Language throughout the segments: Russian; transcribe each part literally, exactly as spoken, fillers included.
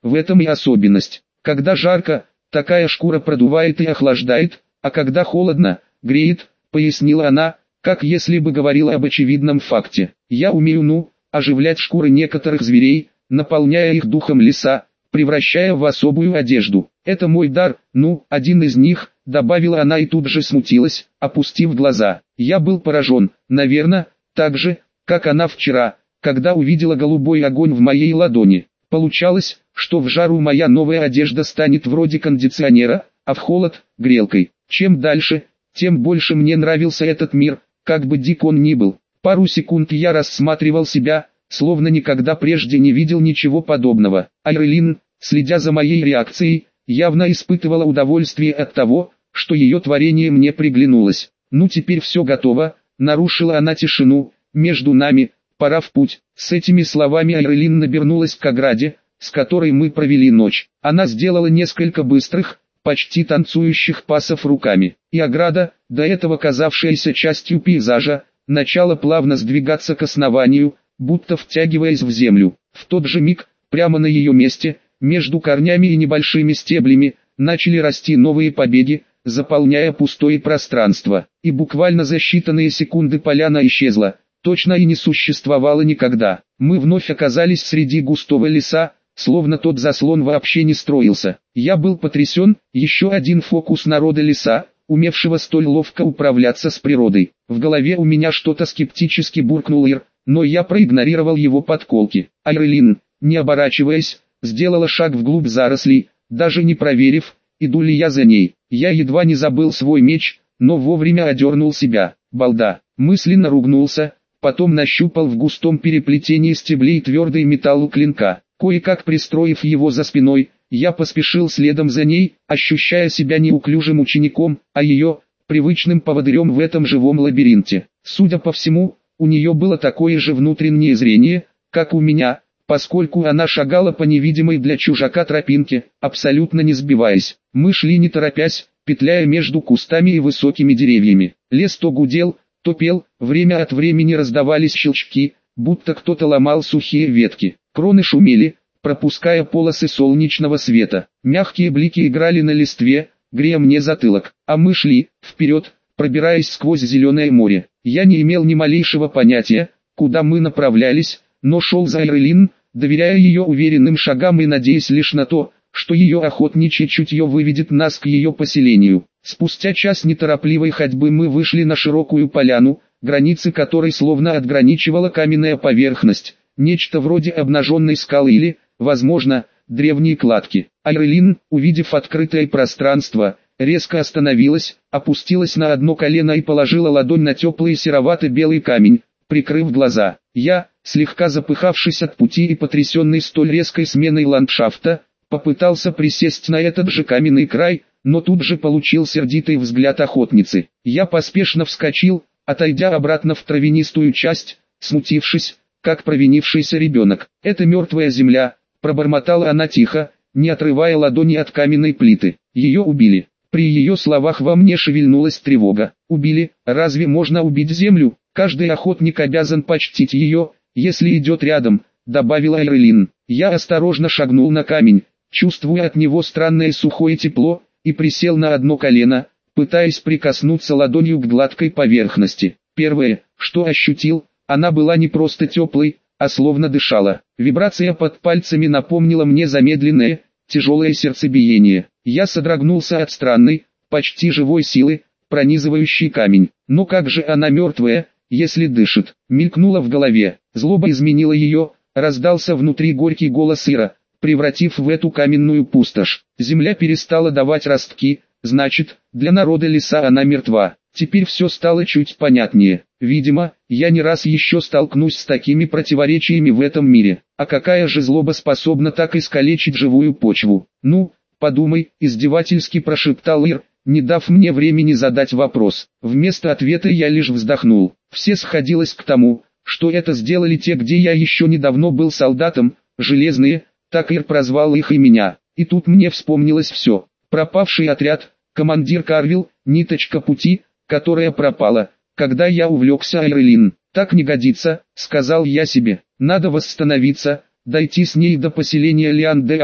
в этом и особенность. Когда жарко, такая шкура продувает и охлаждает, а когда холодно, греет, пояснила она, как если бы говорила об очевидном факте. Я умею, ну, оживлять шкуры некоторых зверей, наполняя их духом леса, превращая в особую одежду. Это мой дар, ну, один из них, добавила она и тут же смутилась, опустив глаза. Я был поражен, наверное, так же, как она вчера, когда увидела голубой огонь в моей ладони. Получалось, что в жару моя новая одежда станет вроде кондиционера, а в холод – грелкой. Чем дальше, тем больше мне нравился этот мир, как бы дик он ни был. Пару секунд я рассматривал себя, словно никогда прежде не видел ничего подобного. Айрелин, следя за моей реакцией, явно испытывала удовольствие от того, что ее творение мне приглянулось. «Ну теперь все готово», — нарушила она тишину, «между нами, пора в путь». С этими словами Айрелин набернулась к ограде, с которой мы провели ночь. Она сделала несколько быстрых, почти танцующих пасов руками, и ограда, до этого казавшаяся частью пейзажа, начала плавно сдвигаться к основанию, будто втягиваясь в землю. В тот же миг, прямо на ее месте, между корнями и небольшими стеблями, начали расти новые побеги, заполняя пустое пространство. И буквально за считанные секунды поляна исчезла, точно и не существовало никогда. Мы вновь оказались среди густого леса, словно тот заслон вообще не строился. Я был потрясен, еще один фокус народа леса, умевшего столь ловко управляться с природой. В голове у меня что-то скептически буркнул Ир, но я проигнорировал его подколки. Айрелин, не оборачиваясь, сделала шаг вглубь зарослей, даже не проверив, иду ли я за ней. Я едва не забыл свой меч, но вовремя одернул себя. Балда, мысленно ругнулся, потом нащупал в густом переплетении стеблей твердый металл у клинка. Кое-как пристроив его за спиной, я поспешил следом за ней, ощущая себя неуклюжим учеником, а ее – привычным поводырем в этом живом лабиринте. Судя по всему, у нее было такое же внутреннее зрение, как у меня, поскольку она шагала по невидимой для чужака тропинке, абсолютно не сбиваясь. Мы шли не торопясь, петляя между кустами и высокими деревьями. Лес то гудел, то пел, время от времени раздавались щелчки, будто кто-то ломал сухие ветки. Кроны шумели, пропуская полосы солнечного света. Мягкие блики играли на листве, грея мне затылок. А мы шли, вперед, пробираясь сквозь зеленое море. Я не имел ни малейшего понятия, куда мы направлялись, но шел за Айрелин, доверяя ее уверенным шагам и надеясь лишь на то, что ее охотничье чутье выведет нас к ее поселению. Спустя час неторопливой ходьбы мы вышли на широкую поляну, границы которой словно отграничивала каменная поверхность, нечто вроде обнаженной скалы или, возможно, древней кладки. Айрелин, увидев открытое пространство, резко остановилась, опустилась на одно колено и положила ладонь на теплый серовато-белый камень, прикрыв глаза. Я, слегка запыхавшись от пути и потрясенный столь резкой сменой ландшафта, попытался присесть на этот же каменный край, но тут же получил сердитый взгляд охотницы. Я поспешно вскочил, отойдя обратно в травянистую часть, смутившись, как провинившийся ребенок. «Это мертвая земля», — пробормотала она тихо, не отрывая ладони от каменной плиты. «Ее убили». При ее словах во мне шевельнулась тревога. «Убили? Разве можно убить землю? Каждый охотник обязан почтить ее, если идет рядом», — добавила Айрелин. Я осторожно шагнул на камень, чувствуя от него странное сухое тепло, и присел на одно колено, пытаясь прикоснуться ладонью к гладкой поверхности. Первое, что ощутил, она была не просто теплой, а словно дышала. Вибрация под пальцами напомнила мне замедленное, тяжелое сердцебиение. Я содрогнулся от странной, почти живой силы, пронизывающей камень. Но как же она мертвая, если дышит? Мелькнуло в голове. Злоба изменила ее, раздался внутри горький голос Ира, превратив в эту каменную пустошь. Земля перестала давать ростки, значит, для народа леса она мертва. Теперь все стало чуть понятнее. Видимо, я не раз еще столкнусь с такими противоречиями в этом мире. А какая же злоба способна так искалечить живую почву? Ну, подумай, издевательски прошептал Ир, не дав мне времени задать вопрос. Вместо ответа я лишь вздохнул. Все сходилось к тому, что это сделали те, где я еще недавно был солдатом, железные, так Ир прозвал их и меня. И тут мне вспомнилось все. Пропавший отряд, командир Карвилл, ниточка пути, которая пропала, когда я увлекся Айрелин. «Так не годится», — сказал я себе. «Надо восстановиться, дойти с ней до поселения Лиан-де-Ар,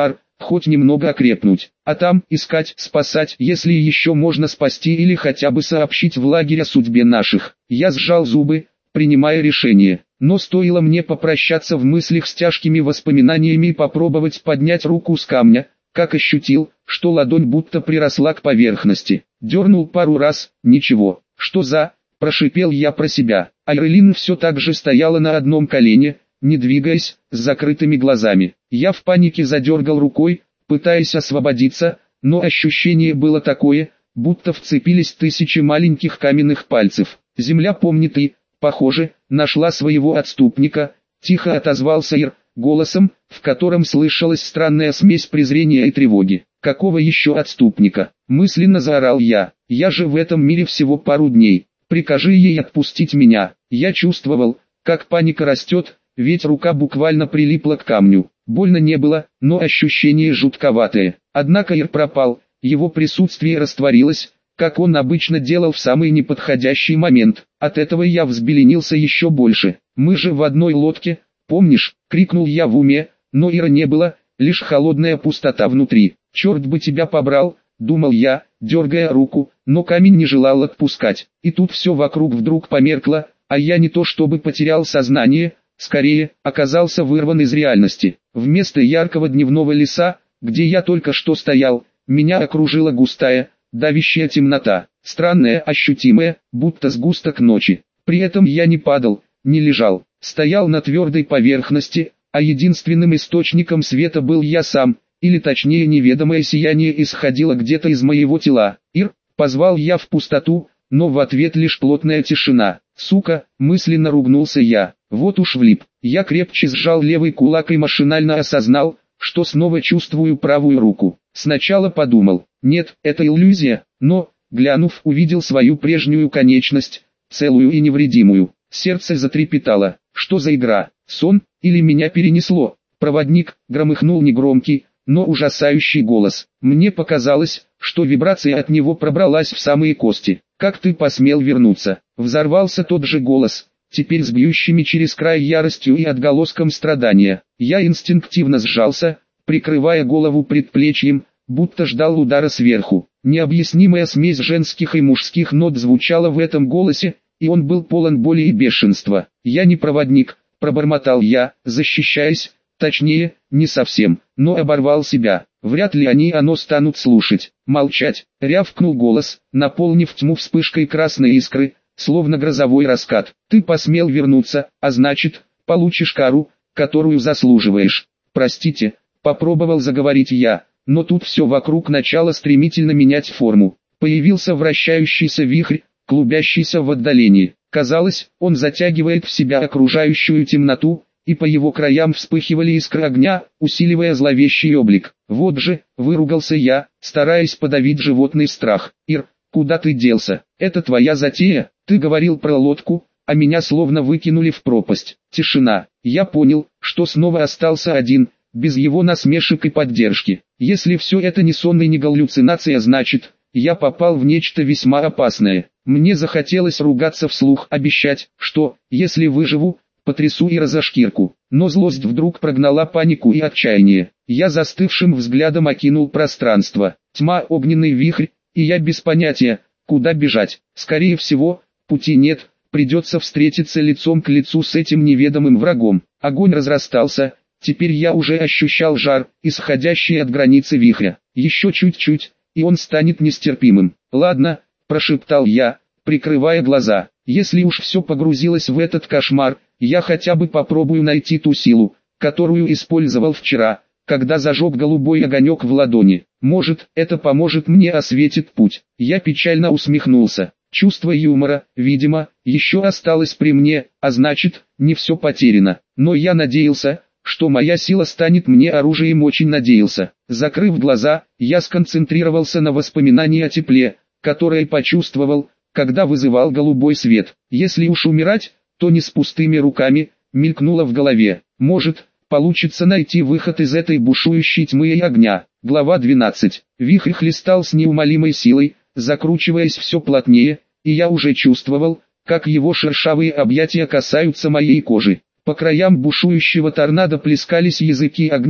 хоть немного окрепнуть, а там искать, спасать, если еще можно спасти или хотя бы сообщить в лагерь о судьбе наших. Я сжал зубы, принимая решение, но стоило мне попрощаться в мыслях с тяжкими воспоминаниями и попробовать поднять руку с камня, как ощутил, что ладонь будто приросла к поверхности. Дернул пару раз, ничего. Что за... Прошипел я про себя. Айрелин все так же стояла на одном колене, не двигаясь, с закрытыми глазами. Я в панике задергал рукой, пытаясь освободиться, но ощущение было такое, будто вцепились тысячи маленьких каменных пальцев. Земля помнит и, похоже, нашла своего отступника, тихо отозвался Ир, голосом, в котором слышалась странная смесь презрения и тревоги. Какого еще отступника? Мысленно заорал я. Я же в этом мире всего пару дней. Прикажи ей отпустить меня. Я чувствовал, как паника растет, ведь рука буквально прилипла к камню. Больно не было, но ощущение жутковатое. Однако Ир пропал, его присутствие растворилось, как он обычно делал в самый неподходящий момент. От этого я взбеленился еще больше. Мы же в одной лодке, помнишь? Крикнул я в уме, но Ира не было, лишь холодная пустота внутри. Черт бы тебя побрал, думал я, дергая руку, но камень не желал отпускать. И тут все вокруг вдруг померкло, а я не то чтобы потерял сознание, скорее, оказался вырван из реальности. Вместо яркого дневного леса, где я только что стоял, меня окружила густая, давящая темнота, странная, ощутимая, будто сгусток ночи. При этом я не падал, не лежал, стоял на твердой поверхности, а единственным источником света был я сам, или точнее неведомое сияние исходило где-то из моего тела. «Ир», позвал я в пустоту, но в ответ лишь плотная тишина. «Сука», мысленно ругнулся я, вот уж влип. Я крепче сжал левый кулак и машинально осознал, что снова чувствую правую руку. Сначала подумал, нет, это иллюзия, но, глянув, увидел свою прежнюю конечность, целую и невредимую. Сердце затрепетало. Что за игра? Сон? Или меня перенесло? Проводник, громыхнул негромкий, но ужасающий голос. Мне показалось, что вибрация от него пробралась в самые кости. «Как ты посмел вернуться?» Взорвался тот же голос, теперь с бьющими через край яростью и отголоском страдания. Я инстинктивно сжался, прикрывая голову предплечьем, будто ждал удара сверху. Необъяснимая смесь женских и мужских нот звучала в этом голосе, и он был полон боли и бешенства. «Я не проводник», — пробормотал я, защищаясь, точнее, не совсем, но оборвал себя. Вряд ли они оно станут слушать. «Молчать!» — рявкнул голос, наполнив тьму вспышкой красной искры, словно грозовой раскат. «Ты посмел вернуться, а значит, получишь кару, которую заслуживаешь». «Простите», — попробовал заговорить я, но тут все вокруг начало стремительно менять форму. Появился вращающийся вихрь, клубящийся в отдалении. Казалось, он затягивает в себя окружающую темноту, и по его краям вспыхивали искры огня, усиливая зловещий облик. «Вот же», — выругался я, стараясь подавить животный страх. «Ир, куда ты делся? Это твоя затея? Ты говорил про лодку, а меня словно выкинули в пропасть». Тишина. Я понял, что снова остался один, без его насмешек и поддержки. Если все это не сон и не галлюцинация, значит, я попал в нечто весьма опасное. Мне захотелось ругаться вслух, обещать, что, если выживу, потрясу Ира за шкирку. Но злость вдруг прогнала панику и отчаяние. Я застывшим взглядом окинул пространство. Тьма, огненный вихрь, и я без понятия, куда бежать. Скорее всего, пути нет, придется встретиться лицом к лицу с этим неведомым врагом. Огонь разрастался, теперь я уже ощущал жар, исходящий от границы вихря. Еще чуть-чуть, и он станет нестерпимым. «Ладно», — прошептал я, прикрывая глаза. «Если уж все погрузилось в этот кошмар, я хотя бы попробую найти ту силу, которую использовал вчера, когда зажег голубой огонек в ладони. Может, это поможет мне, осветит путь». Я печально усмехнулся. Чувство юмора, видимо, еще осталось при мне, а значит, не все потеряно. Но я надеялся, что моя сила станет мне оружием, очень надеялся. Закрыв глаза, я сконцентрировался на воспоминании о тепле, которое почувствовал, когда вызывал голубой свет. Если уж умирать, то не с пустыми руками, мелькнуло в голове. Может, получится найти выход из этой бушующей тьмы и огня. Глава двенадцать. Вихрь хлестал с неумолимой силой, закручиваясь все плотнее, и я уже чувствовал, как его шершавые объятия касаются моей кожи. По краям бушующего торнадо плескались языки огня,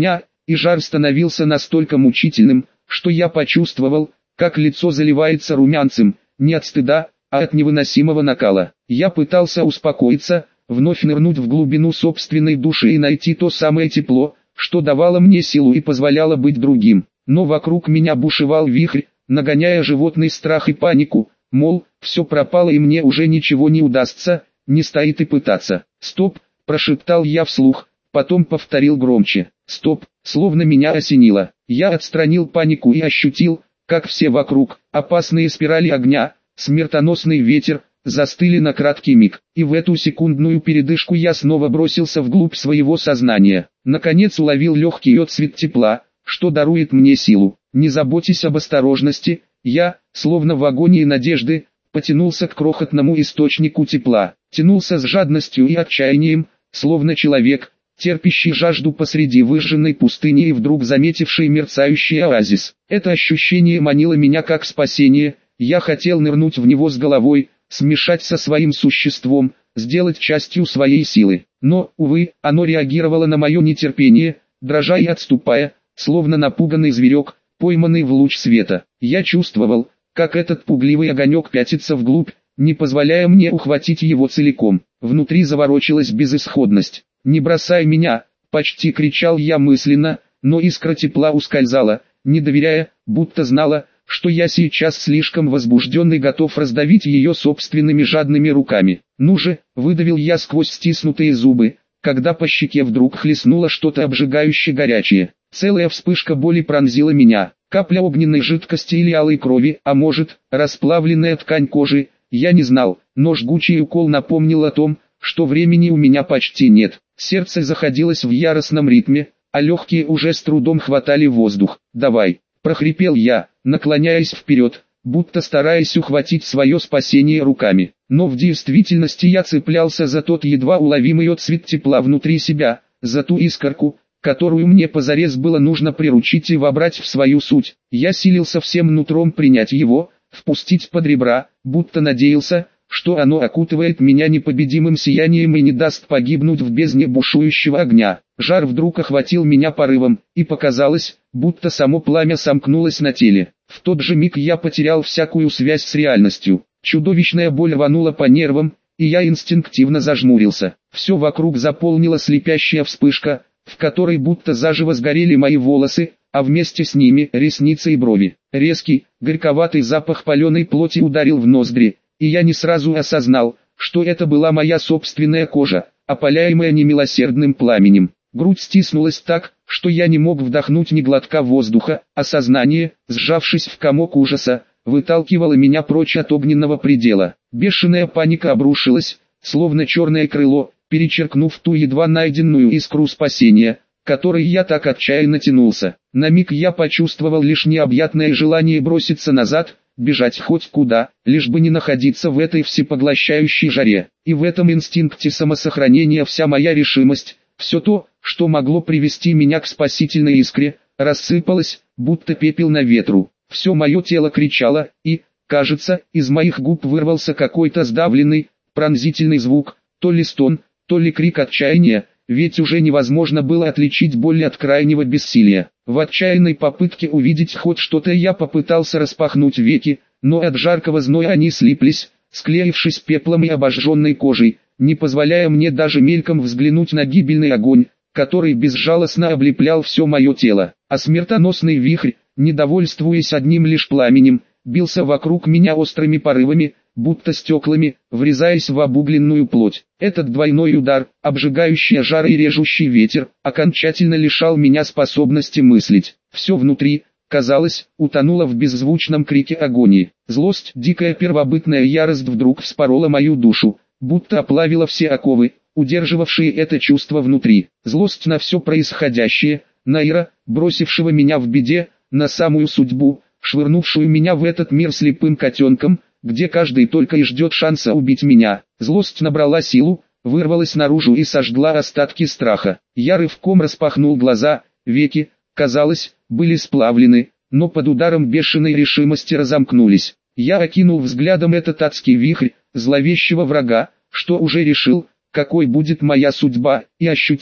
и жар становился настолько мучительным, что я почувствовал, как лицо заливается румянцем, не от стыда, а от невыносимого накала. Я пытался успокоиться, вновь нырнуть в глубину собственной души и найти то самое тепло, что давало мне силу и позволяло быть другим. Но вокруг меня бушевал вихрь, нагоняя животный страх и панику, мол, все пропало и мне уже ничего не удастся, не стоит и пытаться. «Стоп!» – прошептал я вслух, потом повторил громче. «Стоп!» Словно меня осенило. Я отстранил панику и ощутил, как все вокруг, опасные спирали огня, смертоносный ветер, застыли на краткий миг. И в эту секундную передышку я снова бросился вглубь своего сознания. Наконец уловил легкий отсвет тепла, что дарует мне силу. Не заботьтесь об осторожности, я, словно в агонии надежды, потянулся к крохотному источнику тепла. Тянулся с жадностью и отчаянием, словно человек, терпящий жажду посреди выжженной пустыни и вдруг заметивший мерцающий оазис. Это ощущение манило меня как спасение, я хотел нырнуть в него с головой, смешать со своим существом, сделать частью своей силы. Но, увы, оно реагировало на мое нетерпение, дрожа и отступая, словно напуганный зверек, пойманный в луч света. Я чувствовал, как этот пугливый огонек пятится вглубь, не позволяя мне ухватить его целиком. Внутри заворочилась безысходность. «Не бросай меня!» – почти кричал я мысленно, но искра тепла ускользала, не доверяя, будто знала, что я сейчас слишком возбужденный готов раздавить ее собственными жадными руками. «Ну же!» – выдавил я сквозь стиснутые зубы, когда по щеке вдруг хлестнуло что-то обжигающе горячее. Целая вспышка боли пронзила меня. Капля огненной жидкости или алой крови, а может, расплавленная ткань кожи, я не знал, но жгучий укол напомнил о том, что времени у меня почти нет. Сердце заходилось в яростном ритме, а легкие уже с трудом хватали воздух. «Давай!» – прохрипел я, наклоняясь вперед, будто стараясь ухватить свое спасение руками. Но в действительности я цеплялся за тот едва уловимый отсвет тепла внутри себя, за ту искорку, которую мне позарез было нужно приручить и вобрать в свою суть. Я силился всем нутром принять его, впустить под ребра, будто надеялся, что оно окутывает меня непобедимым сиянием и не даст погибнуть в бездне бушующего огня. Жар вдруг охватил меня порывом, и показалось, будто само пламя сомкнулось на теле. В тот же миг я потерял всякую связь с реальностью. Чудовищная боль рванула по нервам, и я инстинктивно зажмурился. Все вокруг заполнила слепящая вспышка, в которой будто заживо сгорели мои волосы, а вместе с ними ресницы и брови. Резкий, горьковатый запах паленой плоти ударил в ноздри, и я не сразу осознал, что это была моя собственная кожа, опаляемая немилосердным пламенем. Грудь стиснулась так, что я не мог вдохнуть ни глотка воздуха, а сознание, сжавшись в комок ужаса, выталкивало меня прочь от огненного предела. Бешеная паника обрушилась, словно черное крыло, перечеркнув ту едва найденную искру спасения, которой я так отчаянно тянулся. На миг я почувствовал лишь необъятное желание броситься назад, бежать хоть куда, лишь бы не находиться в этой всепоглощающей жаре. И в этом инстинкте самосохранения вся моя решимость, все то, что могло привести меня к спасительной искре, рассыпалось, будто пепел на ветру. Все мое тело кричало, и, кажется, из моих губ вырвался какой-то сдавленный, пронзительный звук, то ли стон, то ли крик отчаяния, ведь уже невозможно было отличить боль от крайнего бессилия. В отчаянной попытке увидеть хоть что-то я попытался распахнуть веки, но от жаркого зноя они слиплись, склеившись пеплом и обожженной кожей, не позволяя мне даже мельком взглянуть на гибельный огонь, который безжалостно облеплял все мое тело. А смертоносный вихрь, недовольствуясь одним лишь пламенем, бился вокруг меня острыми порывами, будто стеклами, врезаясь в обугленную плоть. Этот двойной удар, обжигающий жар и режущий ветер, окончательно лишал меня способности мыслить. Все внутри, казалось, утонуло в беззвучном крике агонии. Злость, дикая первобытная ярость вдруг вспорола мою душу, будто оплавила все оковы, удерживавшие это чувство внутри. Злость на все происходящее, на Ира, бросившего меня в беде, на самую судьбу, швырнувшую меня в этот мир слепым котенком, где каждый только и ждет шанса убить меня. Злость набрала силу, вырвалась наружу и сожгла остатки страха. Я рывком распахнул глаза, веки, казалось, были сплавлены, но под ударом бешеной решимости разомкнулись. Я окинул взглядом этот адский вихрь, зловещего врага, что уже решил, какой будет моя судьба, и ощутил,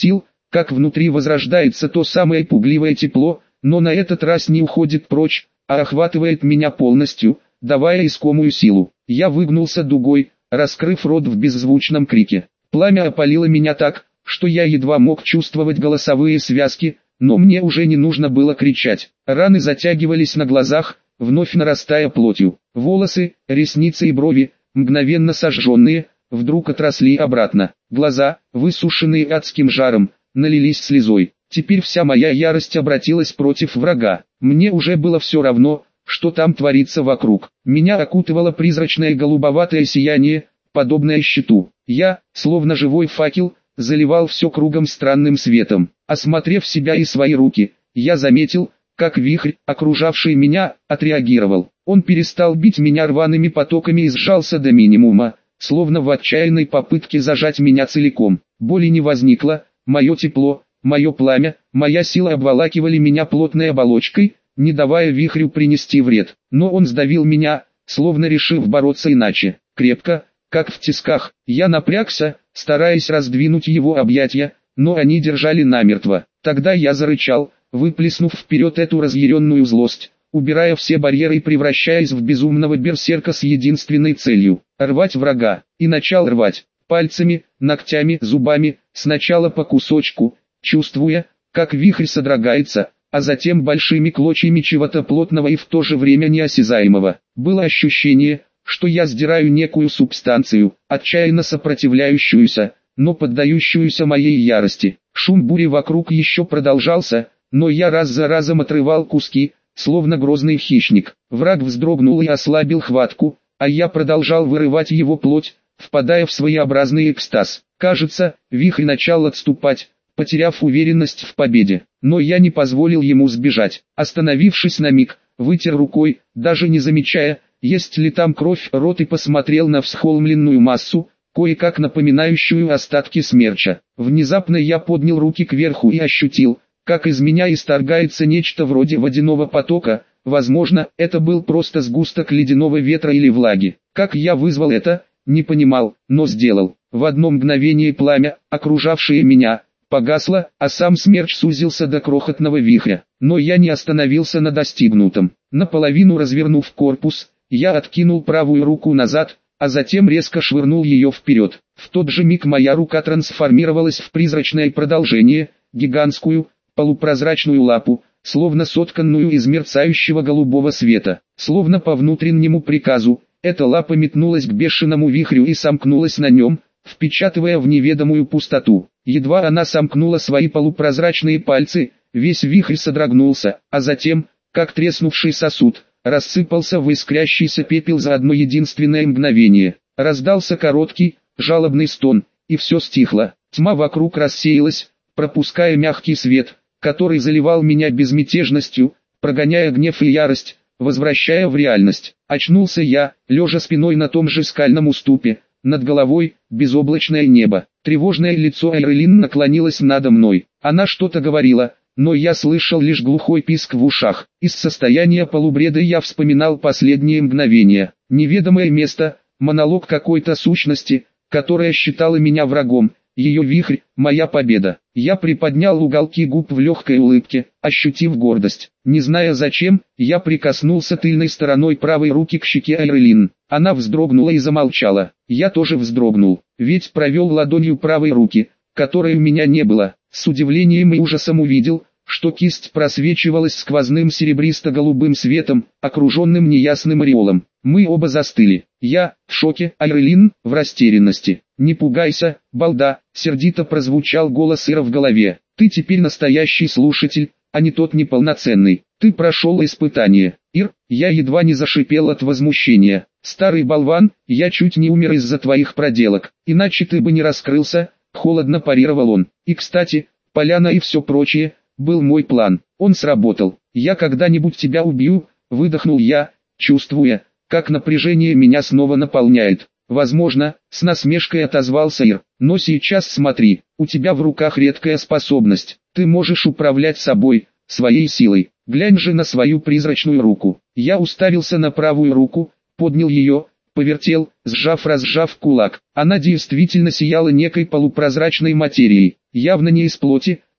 как внутри возрождается то самое пугливое тепло, но на этот раз не уходит прочь, а охватывает меня полностью, давая искомую силу. Я выгнулся дугой, раскрыв рот в беззвучном крике. Пламя опалило меня так, что я едва мог чувствовать голосовые связки, но мне уже не нужно было кричать. Раны затягивались на глазах, вновь нарастая плотью. Волосы, ресницы и брови, мгновенно сожженные, вдруг отросли обратно. Глаза, высушенные адским жаром, налились слезой. Теперь вся моя ярость обратилась против врага. Мне уже было все равно, что там творится вокруг. Меня окутывало призрачное голубоватое сияние, подобное щиту. Я, словно живой факел, заливал все кругом странным светом. Осмотрев себя и свои руки, я заметил, как вихрь, окружавший меня, отреагировал. Он перестал бить меня рваными потоками и сжался до минимума, словно в отчаянной попытке зажать меня целиком. Боли не возникло, мое тепло, мое пламя, моя сила обволакивали меня плотной оболочкой, не давая вихрю принести вред. Но он сдавил меня, словно решив бороться иначе. Крепко, как в тисках, я напрягся, стараясь раздвинуть его объятия, но они держали намертво. Тогда я зарычал, выплеснув вперед эту разъяренную злость, убирая все барьеры и превращаясь в безумного берсерка с единственной целью – рвать врага. И начал рвать, пальцами, ногтями, зубами, сначала по кусочку, чувствуя, как вихрь содрогается, а затем большими клочьями чего-то плотного и в то же время неосязаемого. Было ощущение, что я сдираю некую субстанцию, отчаянно сопротивляющуюся, но поддающуюся моей ярости. Шум бури вокруг еще продолжался, но я раз за разом отрывал куски, словно грозный хищник. Враг вздрогнул и ослабил хватку, а я продолжал вырывать его плоть, впадая в своеобразный экстаз. Кажется, вихрь начал отступать, потеряв уверенность в победе. Но я не позволил ему сбежать. Остановившись на миг, вытер рукой, даже не замечая, есть ли там кровь, рот, и посмотрел на всхолмленную массу, кое-как напоминающую остатки смерча. Внезапно я поднял руки кверху и ощутил, как из меня исторгается нечто вроде водяного потока. Возможно, это был просто сгусток ледяного ветра или влаги. Как я вызвал это, не понимал, но сделал. В одно мгновение пламя, окружавшее меня, погасло, а сам смерч сузился до крохотного вихря. Но я не остановился на достигнутом. Наполовину развернув корпус, я откинул правую руку назад, а затем резко швырнул ее вперед. В тот же миг моя рука трансформировалась в призрачное продолжение, гигантскую, полупрозрачную лапу, словно сотканную из мерцающего голубого света. Словно по внутреннему приказу, эта лапа метнулась к бешеному вихрю и сомкнулась на нем, впечатывая в неведомую пустоту. Едва она сомкнула свои полупрозрачные пальцы, весь вихрь содрогнулся, а затем, как треснувший сосуд, рассыпался в искрящийся пепел за одно единственное мгновение. Раздался короткий, жалобный стон, и все стихло. Тьма вокруг рассеялась, пропуская мягкий свет, который заливал меня безмятежностью, прогоняя гнев и ярость, возвращая в реальность. Очнулся я, лежа спиной на том же скальном уступе, над головой безоблачное небо. Тревожное лицо Айрелин наклонилось надо мной. Она что-то говорила, но я слышал лишь глухой писк в ушах. Из состояния полубреда я вспоминал последние мгновения. Неведомое место, монолог какой-то сущности, которая считала меня врагом, ее вихрь, моя победа. Я приподнял уголки губ в легкой улыбке, ощутив гордость. Не зная зачем, я прикоснулся тыльной стороной правой руки к щеке Айрелин. Она вздрогнула и замолчала. Я тоже вздрогнул, ведь провел ладонью правой руки, которой у меня не было. С удивлением и ужасом увидел, что кисть просвечивалась сквозным серебристо-голубым светом, окруженным неясным ореолом. Мы оба застыли. Я, в шоке, Айрелин, в растерянности. «Не пугайся, балда», — сердито прозвучал голос Ира в голове. «Ты теперь настоящий слушатель, а не тот неполноценный. Ты прошел испытание». «Ир», я едва не зашипел от возмущения. «Старый болван, я чуть не умер из-за твоих проделок, иначе ты бы не раскрылся», — холодно парировал он. «И кстати, поляна и все прочее, был мой план. Он сработал. Я когда-нибудь тебя убью», — выдохнул я, чувствуя, как напряжение меня снова наполняет. «Возможно», — с насмешкой отозвался Ир, — «но сейчас смотри, у тебя в руках редкая способность. Ты можешь управлять собой, своей силой. Глянь же на свою призрачную руку». Я уставился на правую руку, поднял ее, повертел, сжав-разжав кулак. Она действительно сияла некой полупрозрачной материей, явно не из плоти,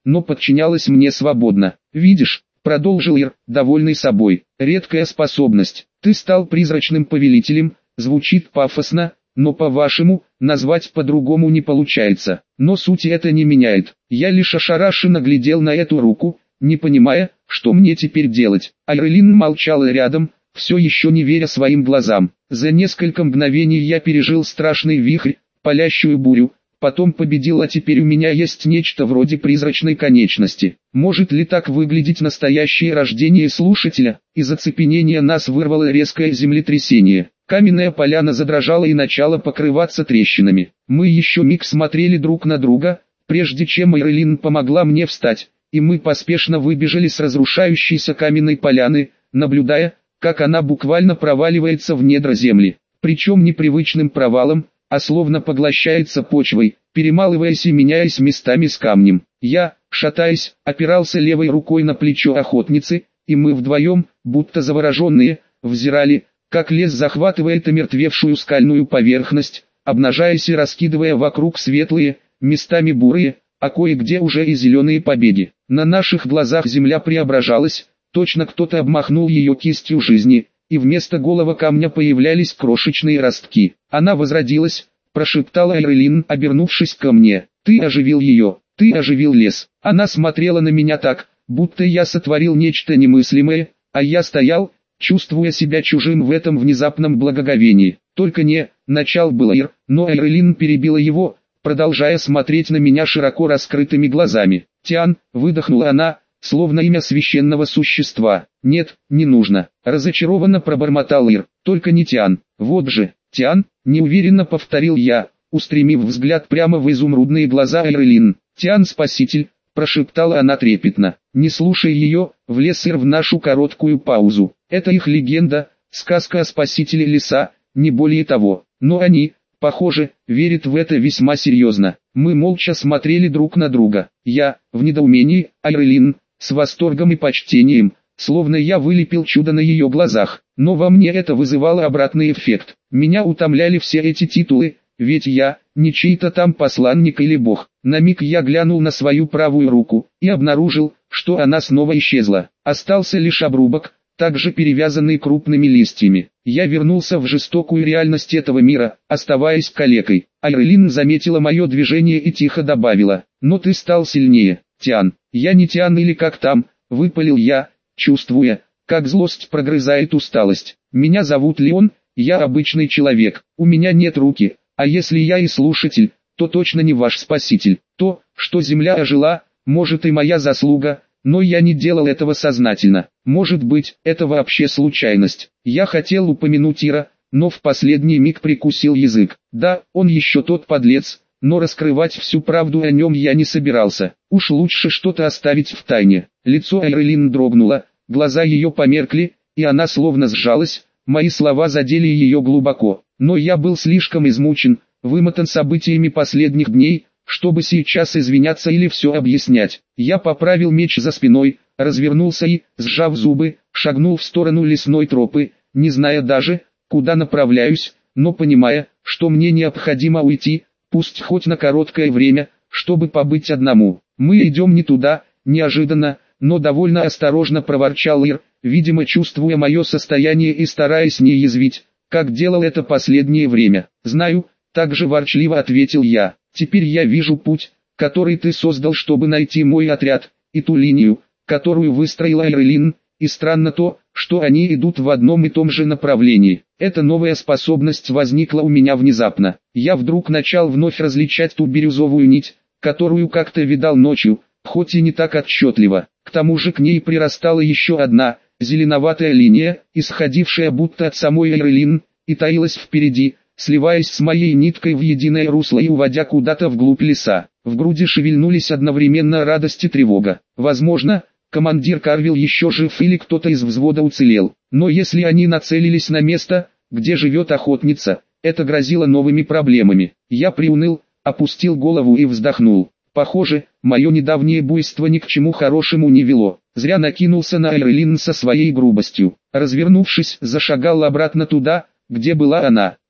но подчинялась мне свободно. «Видишь», — продолжил Ир, довольный собой, — «редкая способность. Ты стал призрачным повелителем», звучит пафосно, но по-вашему, назвать по-другому не получается. Но суть это не меняет. Я лишь ошарашенно глядел на эту руку, не понимая, что мне теперь делать. Айрелин молчала рядом, все еще не веря своим глазам. За несколько мгновений я пережил страшный вихрь, палящую бурю, потом победил, а теперь у меня есть нечто вроде призрачной конечности. Может ли так выглядеть настоящее рождение слушателя? Из оцепенения нас вырвало резкое землетрясение. Каменная поляна задрожала и начала покрываться трещинами. Мы еще миг смотрели друг на друга, прежде чем Айрелин помогла мне встать, и мы поспешно выбежали с разрушающейся каменной поляны, наблюдая, как она буквально проваливается в недра земли. Причем непривычным провалом, а словно поглощается почвой, перемалываясь и меняясь местами с камнем. Я, шатаясь, опирался левой рукой на плечо охотницы, и мы вдвоем, будто завороженные, взирали, как лес захватывает омертвевшую скальную поверхность, обнажаясь и раскидывая вокруг светлые, местами бурые, а кое-где уже и зеленые побеги. На наших глазах земля преображалась, точно кто-то обмахнул ее кистью жизни, и вместо голого камня появлялись крошечные ростки. Она возродилась, прошептала Айрелин, обернувшись ко мне. «Ты оживил ее, ты оживил лес». Она смотрела на меня так, будто я сотворил нечто немыслимое, а я стоял, чувствуя себя чужим в этом внезапном благоговении. Только не, начал был Ир, но Айрелин перебила его, продолжая смотреть на меня широко раскрытыми глазами. «Тиан», выдохнула она, словно имя священного существа. «Нет, не нужно», разочарованно пробормотал Ир, «только не Тиан». «Вот же, Тиан», неуверенно повторил я, устремив взгляд прямо в изумрудные глаза Айрелин. «Тиан Спаситель», прошептала она трепетно. Не слушая ее, влез Ир в нашу короткую паузу. «Это их легенда, сказка о спасителе леса, не более того. Но они, похоже, верят в это весьма серьезно». Мы молча смотрели друг на друга. Я, в недоумении, Айрелин, с восторгом и почтением, словно я вылепил чудо на ее глазах. Но во мне это вызывало обратный эффект. Меня утомляли все эти титулы, ведь я, не чей-то там посланник или бог. На миг я глянул на свою правую руку, и обнаружил, что она снова исчезла. Остался лишь обрубок, также перевязанный крупными листьями. Я вернулся в жестокую реальность этого мира, оставаясь калекой. Айрелин заметила мое движение и тихо добавила: «Но ты стал сильнее, Тиан». «Я не Тиан или как там», выпалил я, чувствуя, как злость прогрызает усталость. «Меня зовут Леон, я обычный человек, у меня нет руки, а если я и слушатель, то точно не ваш спаситель. То, что земля ожила, может и моя заслуга, но я не делал этого сознательно. Может быть, это вообще случайность». Я хотел упомянуть Ира, но в последний миг прикусил язык. Да, он еще тот подлец, но раскрывать всю правду о нем я не собирался. Уж лучше что-то оставить в тайне. Лицо Айрелин дрогнуло, глаза ее померкли, и она словно сжалась. Мои слова задели ее глубоко, но я был слишком измучен, вымотан событиями последних дней, чтобы сейчас извиняться или все объяснять. Я поправил меч за спиной, развернулся и, сжав зубы, шагнул в сторону лесной тропы, не зная даже, куда направляюсь, но понимая, что мне необходимо уйти, пусть хоть на короткое время, чтобы побыть одному. «Мы идем не туда», неожиданно, но довольно осторожно проворчал Ир, видимо чувствуя мое состояние и стараясь не язвить, как делал это последнее время. «Знаю», также ворчливо ответил я. «Теперь я вижу путь, который ты создал, чтобы найти мой отряд, и ту линию, которую выстроила Айрелин, и странно то, что они идут в одном и том же направлении. Эта новая способность возникла у меня внезапно. Я вдруг начал вновь различать ту бирюзовую нить, которую как-то видал ночью, хоть и не так отчетливо. К тому же к ней прирастала еще одна, зеленоватая линия, исходившая будто от самой Айрелин, и таилась впереди, сливаясь с моей ниткой в единое русло и уводя куда-то вглубь леса. В груди шевельнулись одновременно радость и тревога. Возможно, командир Карвилл еще жив или кто-то из взвода уцелел. Но если они нацелились на место, где живет охотница, это грозило новыми проблемами. Я приуныл, опустил голову и вздохнул. Похоже, мое недавнее буйство ни к чему хорошему не вело. Зря накинулся на Айрелин со своей грубостью. Развернувшись, зашагал обратно туда, где была она.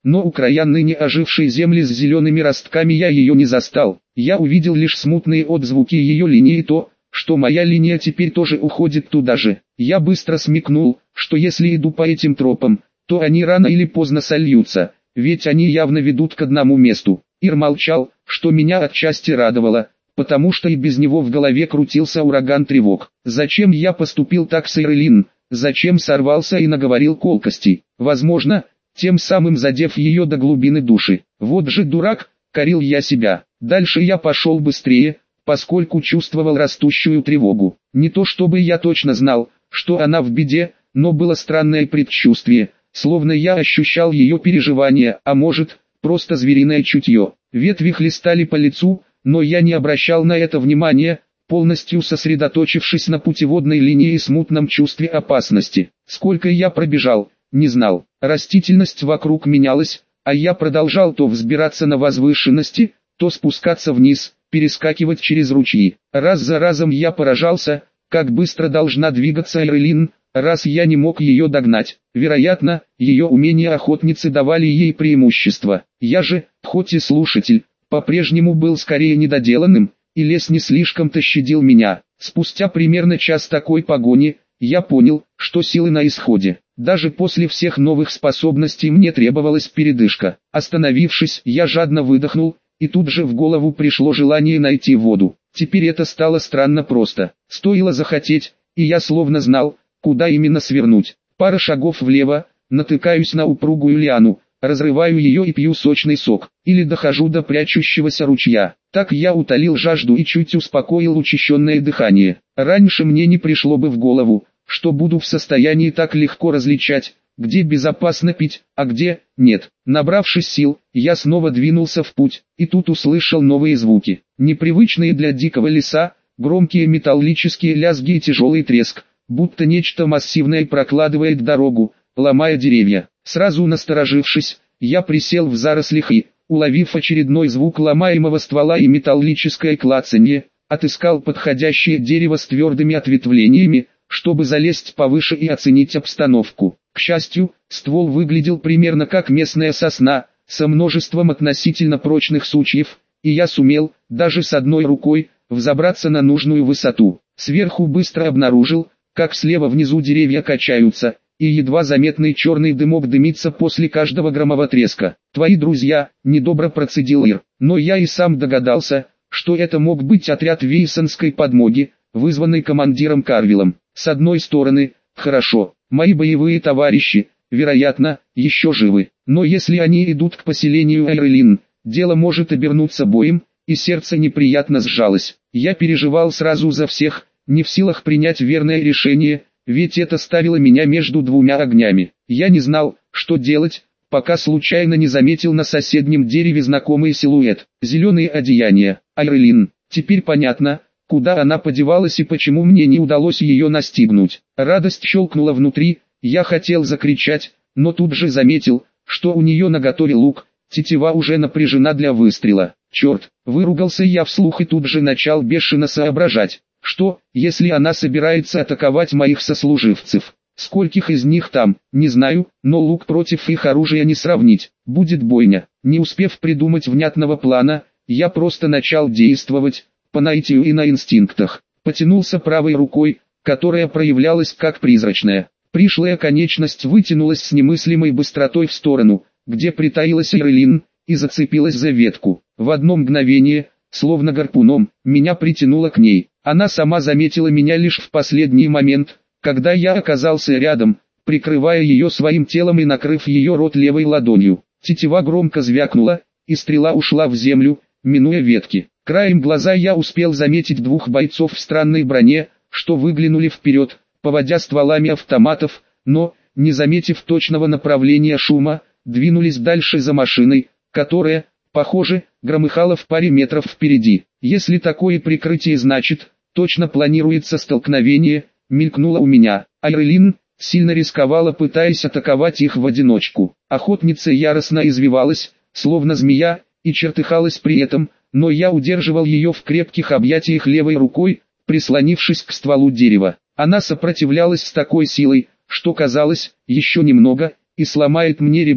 но у края ныне ожившей земли с зелеными ростками я ее не застал. Я увидел лишь смутные отзвуки ее линии и то, что моя линия теперь тоже уходит туда же. Я быстро смекнул, что если иду по этим тропам, то они рано или поздно сольются, ведь они явно ведут к одному месту. Ир молчал, что меня отчасти радовало, потому что и без него в голове крутился ураган тревог. Зачем я поступил так с Эйрелин? Зачем сорвался и наговорил колкостей? Возможно, тем самым задев ее до глубины души. Вот же дурак, корил я себя. Дальше я пошел быстрее, поскольку чувствовал растущую тревогу. Не то чтобы я точно знал, что она в беде, но было странное предчувствие, словно я ощущал ее переживания, а может, просто звериное чутье. Ветви хлестали по лицу, но я не обращал на это внимания, полностью сосредоточившись на путеводной линии и смутном чувстве опасности. Сколько я пробежал, не знал. Растительность вокруг менялась, а я продолжал то взбираться на возвышенности, то спускаться вниз, перескакивать через ручьи. Раз за разом я поражался, как быстро должна двигаться Эйрелин, раз я не мог ее догнать. Вероятно, ее умения охотницы давали ей преимущество. Я же, хоть и слушатель, по-прежнему был скорее недоделанным, и лес не слишком-то щадил меня. Спустя примерно час такой погони, я понял, что силы на исходе. Даже после всех новых способностей мне требовалась передышка. Остановившись, я жадно выдохнул, и тут же в голову пришло желание найти воду. Теперь это стало странно просто. Стоило захотеть, и я словно знал, куда именно свернуть. Пара шагов влево, натыкаюсь на упругую лиану, разрываю ее и пью сочный сок, или дохожу до прячущегося ручья. Так я утолил жажду и чуть успокоил учащенное дыхание. Раньше мне не пришло бы в голову, что буду в состоянии так легко различать, где безопасно пить, а где нет. Набравшись сил, я снова двинулся в путь, и тут услышал новые звуки, непривычные для дикого леса, громкие металлические лязги и тяжелый треск, будто нечто массивное прокладывает дорогу, ломая деревья. Сразу насторожившись, я присел в зарослях и, уловив очередной звук ломаемого ствола и металлическое клацанье, отыскал подходящее дерево с твердыми ответвлениями, чтобы залезть повыше и оценить обстановку. К счастью, ствол выглядел примерно как местная сосна, со множеством относительно прочных сучьев, и я сумел, даже с одной рукой, взобраться на нужную высоту. Сверху быстро обнаружил, как слева внизу деревья качаются, и едва заметный черный дымок дымится после каждого громового треска. «Твои друзья», — недобро процедил Ир, но я и сам догадался, что это мог быть отряд вейсонской подмоги, вызванный командиром Карвиллом. С одной стороны, хорошо, мои боевые товарищи, вероятно, еще живы, но если они идут к поселению Эйрелин, дело может обернуться боем, и сердце неприятно сжалось. Я переживал сразу за всех, не в силах принять верное решение, ведь это ставило меня между двумя огнями. Я не знал, что делать, пока случайно не заметил на соседнем дереве знакомый силуэт. Зеленые одеяния, Эйрелин. Теперь понятно, куда она подевалась и почему мне не удалось ее настигнуть. Радость щелкнула внутри, я хотел закричать, но тут же заметил, что у нее наготове лук, тетива уже напряжена для выстрела. Черт, выругался я вслух и тут же начал бешено соображать. Что, если она собирается атаковать моих сослуживцев? Скольких из них там, не знаю, но лук против их оружия не сравнить. Будет бойня. Не успев придумать внятного плана, я просто начал действовать, по наитию и на инстинктах. Потянулся правой рукой, которая проявлялась как призрачная. Пришлая конечность вытянулась с немыслимой быстротой в сторону, где притаилась Эйрелин, и зацепилась за ветку. В одно мгновение, словно гарпуном, меня притянуло к ней. Она сама заметила меня лишь в последний момент, когда я оказался рядом, прикрывая ее своим телом и накрыв ее рот левой ладонью. Тетива громко звякнула, и стрела ушла в землю, минуя ветки. Краем глаза я успел заметить двух бойцов в странной броне, что выглянули вперед, поводя стволами автоматов, но, не заметив точного направления шума, двинулись дальше за машиной, которая, похоже, громыхала в паре метров впереди. Если такое прикрытие значит, точно планируется столкновение, мелькнуло у меня. Эйрелин сильно рисковала, пытаясь атаковать их в одиночку. Охотница яростно извивалась, словно змея, и чертыхалась при этом, но я удерживал ее в крепких объятиях левой рукой, прислонившись к стволу дерева. Она сопротивлялась с такой силой, что казалось, еще немного, и сломает мне ребра,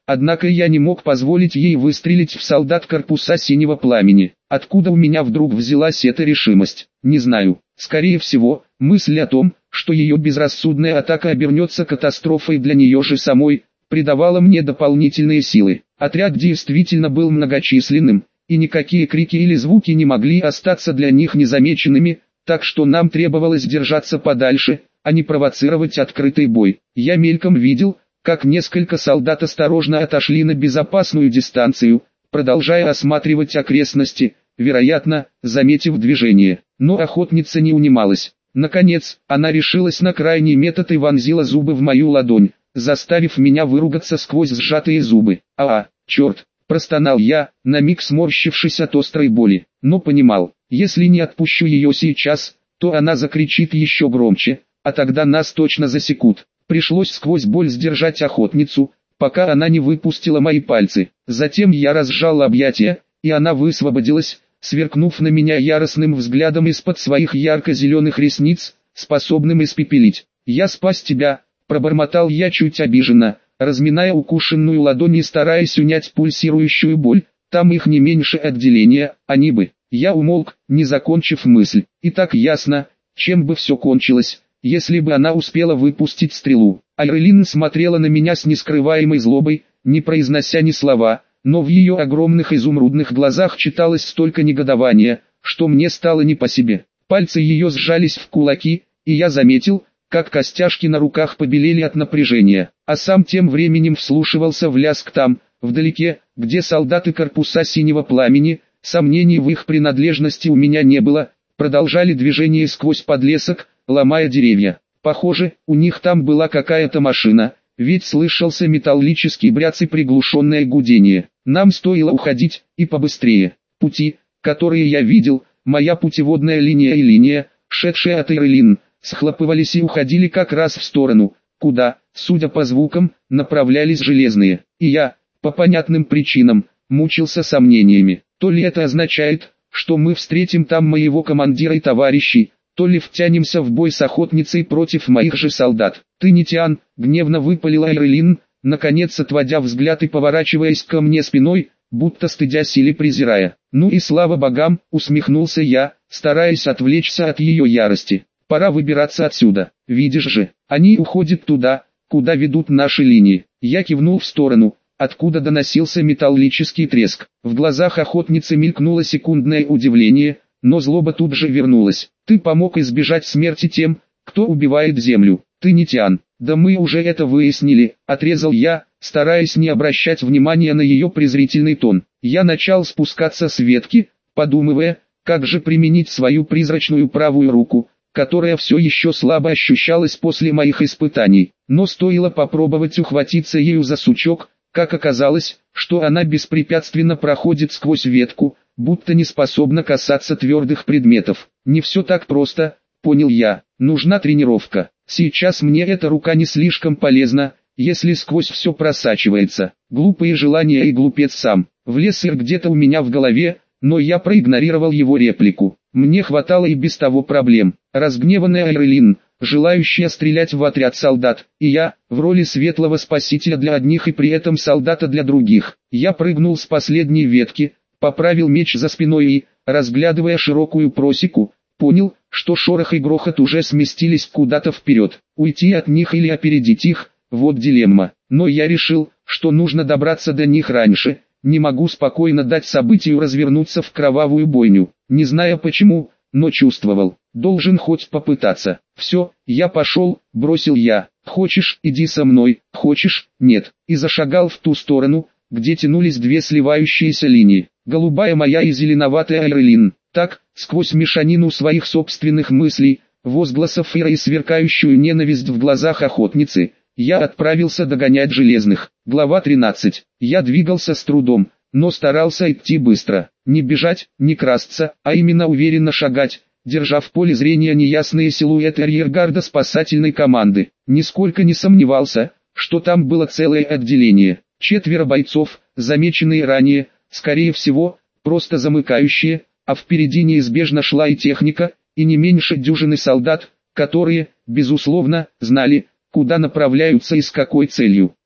однако я не мог позволить ей выстрелить в солдат корпуса синего пламени. Откуда у меня вдруг взялась эта решимость, не знаю. Скорее всего, мысль о том, что ее безрассудная атака обернется катастрофой для нее же самой, придавала мне дополнительные силы. Отряд действительно был многочисленным, и никакие крики или звуки не могли остаться для них незамеченными, так что нам требовалось держаться подальше, а не провоцировать открытый бой. Я мельком видел, как несколько солдат осторожно отошли на безопасную дистанцию, продолжая осматривать окрестности, вероятно, заметив движение. Но охотница не унималась. Наконец, она решилась на крайний метод и вонзила зубы в мою ладонь, заставив меня выругаться сквозь сжатые зубы. «А, черт!» – простонал я, на миг сморщившись от острой боли, но понимал, если не отпущу ее сейчас, то она закричит еще громче, а тогда нас точно засекут. Пришлось сквозь боль сдержать охотницу, пока она не выпустила мои пальцы. Затем я разжал объятия, и она высвободилась, сверкнув на меня яростным взглядом из-под своих ярко-зеленых ресниц, способным испепелить. «Я спас тебя», – пробормотал я чуть обиженно, разминая укушенную ладонь и стараясь унять пульсирующую боль. Там их не меньше отделения, они бы. Я умолк, не закончив мысль. И так ясно, чем бы все кончилось, если бы она успела выпустить стрелу. Айрелин смотрела на меня с нескрываемой злобой, не произнося ни слова, но в ее огромных изумрудных глазах читалось столько негодования, что мне стало не по себе. Пальцы ее сжались в кулаки, и я заметил, как костяшки на руках побелели от напряжения, а сам тем временем вслушивался в лязг там, вдалеке, где солдаты корпуса синего пламени, сомнений в их принадлежности у меня не было, продолжали движение сквозь подлесок, ломая деревья. Похоже, у них там была какая-то машина, ведь слышался металлический бряц и приглушенное гудение. Нам стоило уходить, и побыстрее. Пути, которые я видел, моя путеводная линия и линия, шедшая от Айрелин, схлопывались и уходили как раз в сторону, куда, судя по звукам, направлялись железные. И я, по понятным причинам, мучился сомнениями. То ли это означает, что мы встретим там моего командира и товарищей, то ли втянемся в бой с охотницей против моих же солдат. «Ты не Тиан», — гневно выпалила Айрелин, наконец отводя взгляд и поворачиваясь ко мне спиной, будто стыдясь или презирая. «Ну и слава богам», — усмехнулся я, стараясь отвлечься от ее ярости. «Пора выбираться отсюда. Видишь же, они уходят туда, куда ведут наши линии». Я кивнул в сторону, откуда доносился металлический треск. В глазах охотницы мелькнуло секундное удивление, но злоба тут же вернулась. «Ты помог избежать смерти тем, кто убивает землю. Ты не Тиан». «Да мы уже это выяснили», — отрезал я, стараясь не обращать внимания на ее презрительный тон. Я начал спускаться с ветки, подумывая, как же применить свою призрачную правую руку, которая все еще слабо ощущалась после моих испытаний. Но стоило попробовать ухватиться ею за сучок, как оказалось, что она беспрепятственно проходит сквозь ветку, будто не способна касаться твердых предметов. Не все так просто, понял я, нужна тренировка. Сейчас мне эта рука не слишком полезна, если сквозь все просачивается. Глупые желания и глупец сам. Влез ир где-то у меня в голове, но я проигнорировал его реплику. Мне хватало и без того проблем. Разгневанная Айрелин, желающая стрелять в отряд солдат, и я, в роли светлого спасителя для одних и при этом солдата для других. Я прыгнул с последней ветки, поправил меч за спиной и, разглядывая широкую просеку, понял, что шорох и грохот уже сместились куда-то вперед. Уйти от них или опередить их, вот дилемма. Но я решил, что нужно добраться до них раньше. Не могу спокойно дать событию развернуться в кровавую бойню. Не зная почему, но чувствовал. Должен хоть попытаться. «Все, я пошел», — бросил я. «Хочешь, иди со мной, хочешь, нет». И зашагал в ту сторону, где тянулись две сливающиеся линии. Голубая моя и зеленоватая Айрелин. Так, сквозь мешанину своих собственных мыслей, возгласов Ира и сверкающую ненависть в глазах охотницы, я отправился догонять железных. Глава тринадцать. Я двигался с трудом, но старался идти быстро. Не бежать, не красться, а именно уверенно шагать, держа в поле зрения неясные силуэты арьергарда спасательной команды. Нисколько не сомневался, что там было целое отделение. Четверо бойцов, замеченные ранее, скорее всего, просто замыкающие, а впереди неизбежно шла и техника, и не меньше дюжины солдат, которые, безусловно, знали, куда направляются и с какой целью.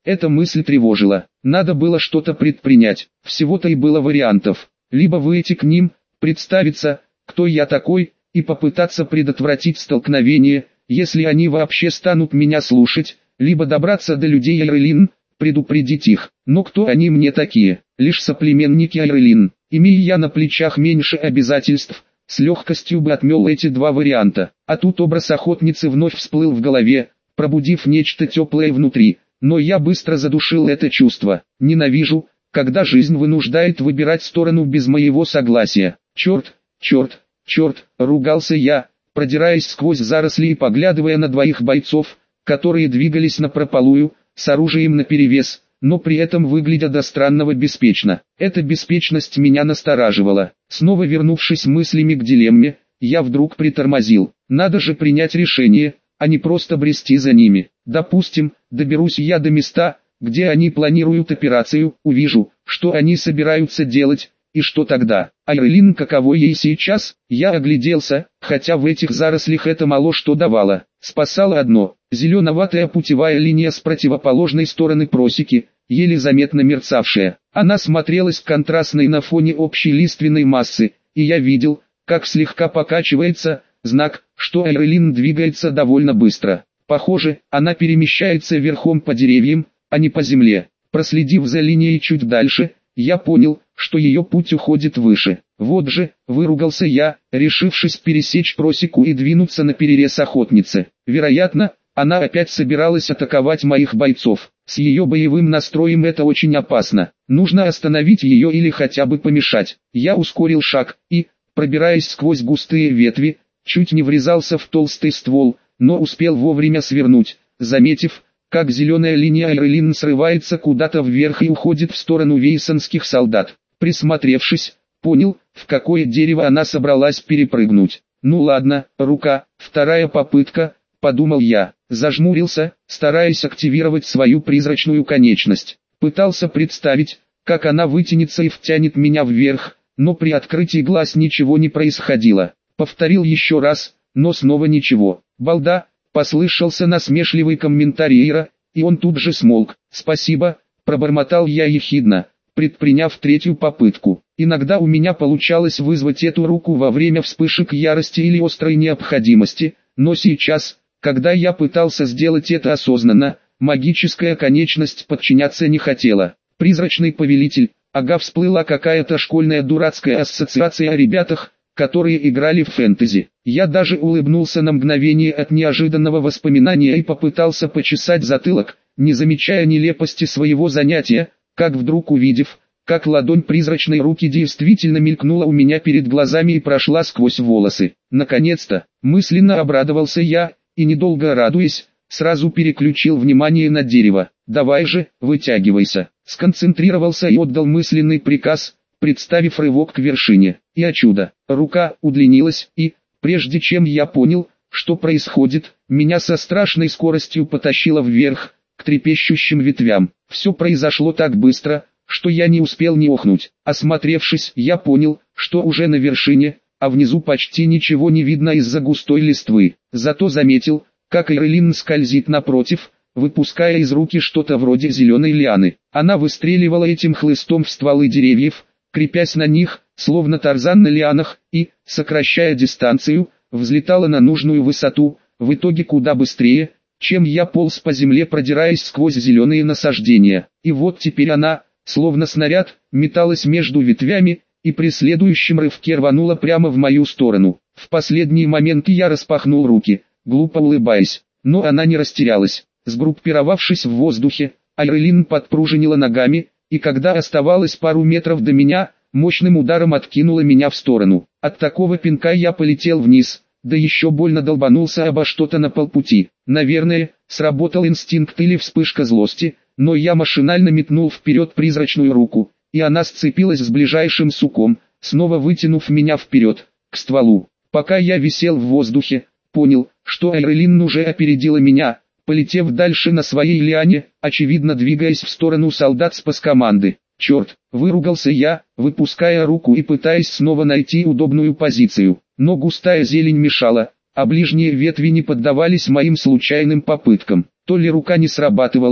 Эта мысль тревожила. Надо было что-то предпринять. Всего-то и было вариантов. Либо выйти к ним, представиться, кто я такой, и попытаться предотвратить столкновение, если они вообще станут меня слушать, либо добраться до людей Айрелин, предупредить их. Но кто они мне такие? Лишь соплеменники Айрелин. Имея я на плечах меньше обязательств, с легкостью бы отмел эти два варианта. А тут образ охотницы вновь всплыл в голове, пробудив нечто теплое внутри. Но я быстро задушил это чувство. Ненавижу, когда жизнь вынуждает выбирать сторону без моего согласия. Черт, черт, черт, ругался я, продираясь сквозь заросли и поглядывая на двоих бойцов, которые двигались напропалую, с оружием наперевес, но при этом выглядя до странного беспечно. Эта беспечность меня настораживала. Снова вернувшись мыслями к дилемме, я вдруг притормозил. Надо же принять решение, а не просто брести за ними. Допустим, доберусь я до места, где они планируют операцию, увижу, что они собираются делать, и что тогда? Айрелин, каково ей сейчас? Я огляделся, хотя в этих зарослях это мало что давало. Спасало одно, зеленоватая путевая линия с противоположной стороны просеки, еле заметно мерцавшая. Она смотрелась контрастной на фоне общей лиственной массы, и я видел, как слегка покачивается, знак, что Айрелин двигается довольно быстро. Похоже, она перемещается верхом по деревьям, а не по земле. Проследив за линией чуть дальше, я понял, что ее путь уходит выше. Вот же, выругался я, решившись пересечь просеку и двинуться на перерез охотницы. Вероятно, она опять собиралась атаковать моих бойцов. С ее боевым настроем это очень опасно. Нужно остановить ее или хотя бы помешать. Я ускорил шаг и, пробираясь сквозь густые ветви, чуть не врезался в толстый ствол, но успел вовремя свернуть, заметив, как зеленая линия Айрелин срывается куда-то вверх и уходит в сторону вейсонских солдат. Присмотревшись, понял, в какое дерево она собралась перепрыгнуть. Ну ладно, рука, вторая попытка, подумал я. Зажмурился, стараясь активировать свою призрачную конечность. Пытался представить, как она вытянется и втянет меня вверх, но при открытии глаз ничего не происходило. Повторил еще раз, но снова ничего. Балда, послышался насмешливый комментарий Эйра, и он тут же смолк. «Спасибо», пробормотал я ехидно, предприняв третью попытку. Иногда у меня получалось вызвать эту руку во время вспышек ярости или острой необходимости, но сейчас, когда я пытался сделать это осознанно, магическая конечность подчиняться не хотела. Призрачный повелитель, ага, всплыла какая-то школьная дурацкая ассоциация о ребятах, которые играли в фэнтези. Я даже улыбнулся на мгновение от неожиданного воспоминания и попытался почесать затылок, не замечая нелепости своего занятия, как вдруг увидев, как ладонь призрачной руки действительно мелькнула у меня перед глазами и прошла сквозь волосы. Наконец-то, мысленно обрадовался я, и недолго радуясь, сразу переключил внимание на дерево. «Давай же, вытягивайся». Сконцентрировался и отдал мысленный приказ, представив рывок к вершине. И о чудо, рука удлинилась, и, прежде чем я понял, что происходит, меня со страшной скоростью потащило вверх, к трепещущим ветвям. Все произошло так быстро, что я не успел ни охнуть. Осмотревшись, я понял, что уже на вершине, а внизу почти ничего не видно из-за густой листвы. Зато заметил, как Айрелин скользит напротив, выпуская из руки что-то вроде зеленой лианы. Она выстреливала этим хлыстом в стволы деревьев, крепясь на них, словно Тарзан на лианах, и, сокращая дистанцию, взлетала на нужную высоту, в итоге куда быстрее, чем я полз по земле, продираясь сквозь зеленые насаждения. И вот теперь она, словно снаряд, металась между ветвями, и при следующем рывке рванула прямо в мою сторону. В последний момент я распахнул руки, глупо улыбаясь, но она не растерялась. Сгруппировавшись в воздухе, Айрелин подпружинила ногами, и когда оставалось пару метров до меня, мощным ударом откинула меня в сторону. От такого пинка я полетел вниз, да еще больно долбанулся обо что-то на полпути. Наверное, сработал инстинкт или вспышка злости, но я машинально метнул вперед призрачную руку, и она сцепилась с ближайшим суком, снова вытянув меня вперед, к стволу. Пока я висел в воздухе, понял, что Айрелин уже опередила меня, полетев дальше на своей лиане, очевидно двигаясь в сторону солдат спас-команды. Черт, выругался я, выпуская руку и пытаясь снова найти удобную позицию, но густая зелень мешала, а ближние ветви не поддавались моим случайным попыткам. То ли рука не срабатывала,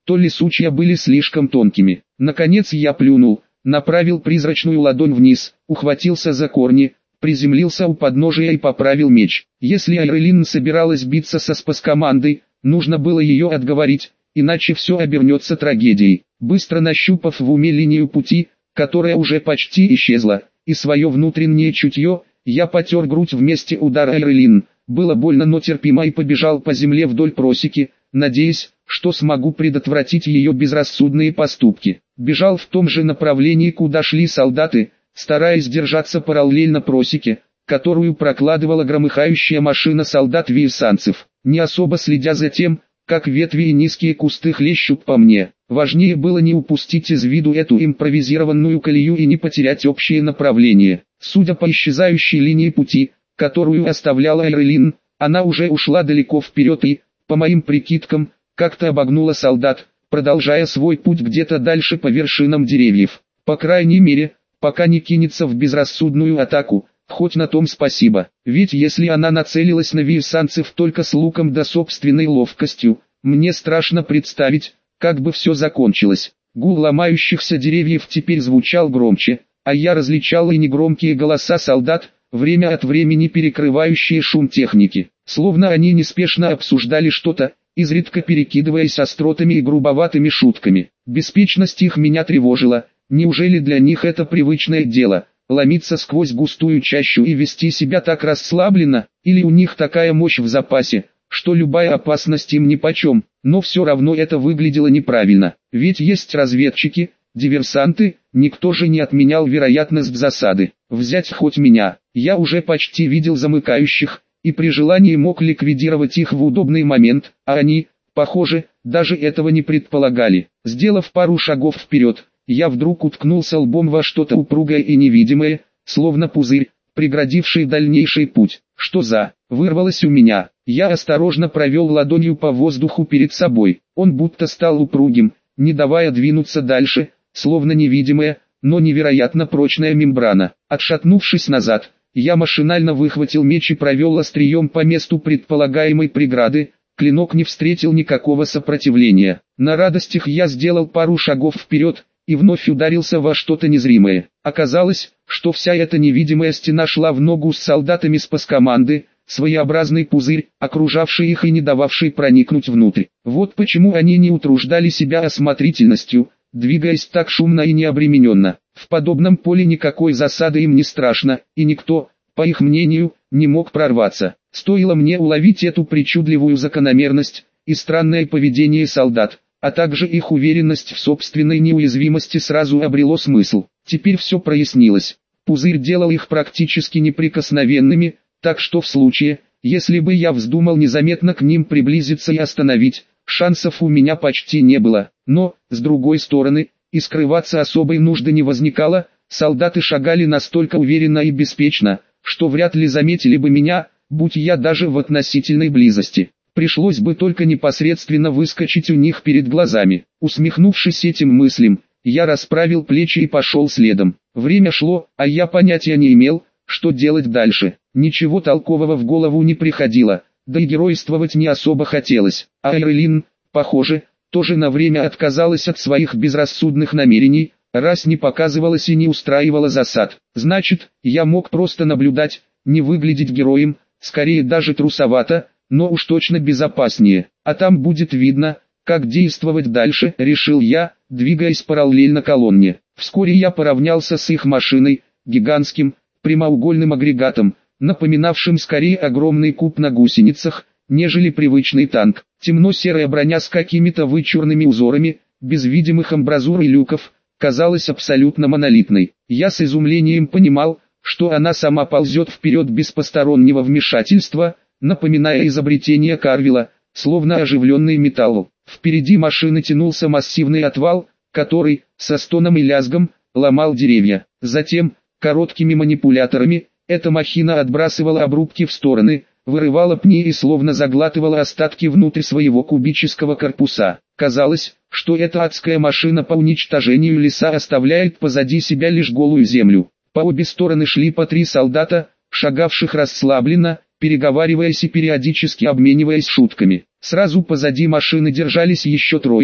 то ли сучья были слишком тонкими. Наконец я плюнул, направил призрачную ладонь вниз, ухватился за корни, приземлился у подножия и поправил меч. Если Айрелин собиралась биться со спаскомандой, нужно было ее отговорить, иначе все обернется трагедией. Быстро нащупав в уме линию пути, которая уже почти исчезла, и свое внутреннее чутье, я потер грудь в месте удара Айрелин. Было больно, но терпимо, и побежал по земле вдоль просеки, надеясь, что смогу предотвратить ее безрассудные поступки. Бежал в том же направлении, куда шли солдаты, стараясь держаться параллельно просеке, которую прокладывала громыхающая машина солдат-виесанцев, не особо следя за тем, как ветви и низкие кусты хлещут по мне. Важнее было не упустить из виду эту импровизированную колею и не потерять общее направление. Судя по исчезающей линии пути, которую оставляла Айрелин, она уже ушла далеко вперед и, по моим прикидкам, как-то обогнула солдат, продолжая свой путь где-то дальше по вершинам деревьев. По крайней мере, пока не кинется в безрассудную атаку, хоть на том спасибо. Ведь если она нацелилась на виесанцев только с луком да собственной ловкостью, мне страшно представить, как бы все закончилось. Гул ломающихся деревьев теперь звучал громче, а я различал и негромкие голоса солдат, время от времени перекрывающие шум техники. Словно они неспешно обсуждали что-то, изредка перекидываясь остротами и грубоватыми шутками. Беспечность их меня тревожила. Неужели для них это привычное дело – ломиться сквозь густую чащу и вести себя так расслабленно, или у них такая мощь в запасе, что любая опасность им нипочем? Но все равно это выглядело неправильно, ведь есть разведчики, диверсанты, никто же не отменял вероятность засады. Взять хоть меня, я уже почти видел замыкающих, и при желании мог ликвидировать их в удобный момент, а они, похоже, даже этого не предполагали. Сделав пару шагов вперед, я вдруг уткнулся лбом во что-то упругое и невидимое, словно пузырь, преградивший дальнейший путь. Что за... Вырвалось у меня. Я осторожно провел ладонью по воздуху перед собой. Он будто стал упругим, не давая двинуться дальше, словно невидимая, но невероятно прочная мембрана. Отшатнувшись назад, я машинально выхватил меч и провел острием по месту предполагаемой преграды. Клинок не встретил никакого сопротивления. На радостях я сделал пару шагов вперед и вновь ударился во что-то незримое. Оказалось, что вся эта невидимая стена шла в ногу с солдатами спаскоманды, своеобразный пузырь, окружавший их и не дававший проникнуть внутрь. Вот почему они не утруждали себя осмотрительностью, двигаясь так шумно и необремененно. В подобном поле никакой засады им не страшно, и никто, по их мнению, не мог прорваться. Стоило мне уловить эту причудливую закономерность и странное поведение солдат, а также их уверенность в собственной неуязвимости сразу обрело смысл. Теперь все прояснилось. Пузырь делал их практически неприкосновенными, так что в случае, если бы я вздумал незаметно к ним приблизиться и остановить, шансов у меня почти не было. Но, с другой стороны, и скрываться особой нужды не возникало, солдаты шагали настолько уверенно и беспечно, что вряд ли заметили бы меня, будь я даже в относительной близости. Пришлось бы только непосредственно выскочить у них перед глазами. Усмехнувшись этим мыслям, я расправил плечи и пошел следом. Время шло, а я понятия не имел, что делать дальше. Ничего толкового в голову не приходило, да и геройствовать не особо хотелось. А Айрелин, похоже, тоже на время отказалась от своих безрассудных намерений, раз не показывалась и не устраивала засад. Значит, я мог просто наблюдать, не выглядеть героем, скорее даже трусовато, но уж точно безопаснее. А там будет видно, как действовать дальше, решил я, двигаясь параллельно колонне. Вскоре я поравнялся с их машиной, гигантским, прямоугольным агрегатом, напоминавшим скорее огромный куб на гусеницах, нежели привычный танк. Темно-серая броня с какими-то вычурными узорами, без видимых амбразур и люков, казалась абсолютно монолитной. Я с изумлением понимал, что она сама ползет вперед без постороннего вмешательства, напоминая изобретение Карвилла, словно оживленный металл. Впереди машины тянулся массивный отвал, который, со стоном и лязгом, ломал деревья. Затем, короткими манипуляторами, эта махина отбрасывала обрубки в стороны, вырывала пни и словно заглатывала остатки внутрь своего кубического корпуса. Казалось, что эта адская машина по уничтожению леса оставляет позади себя лишь голую землю. По обе стороны шли по три солдата, шагавших расслабленно, переговариваясь и периодически обмениваясь шутками. Сразу позади машины держались еще трое,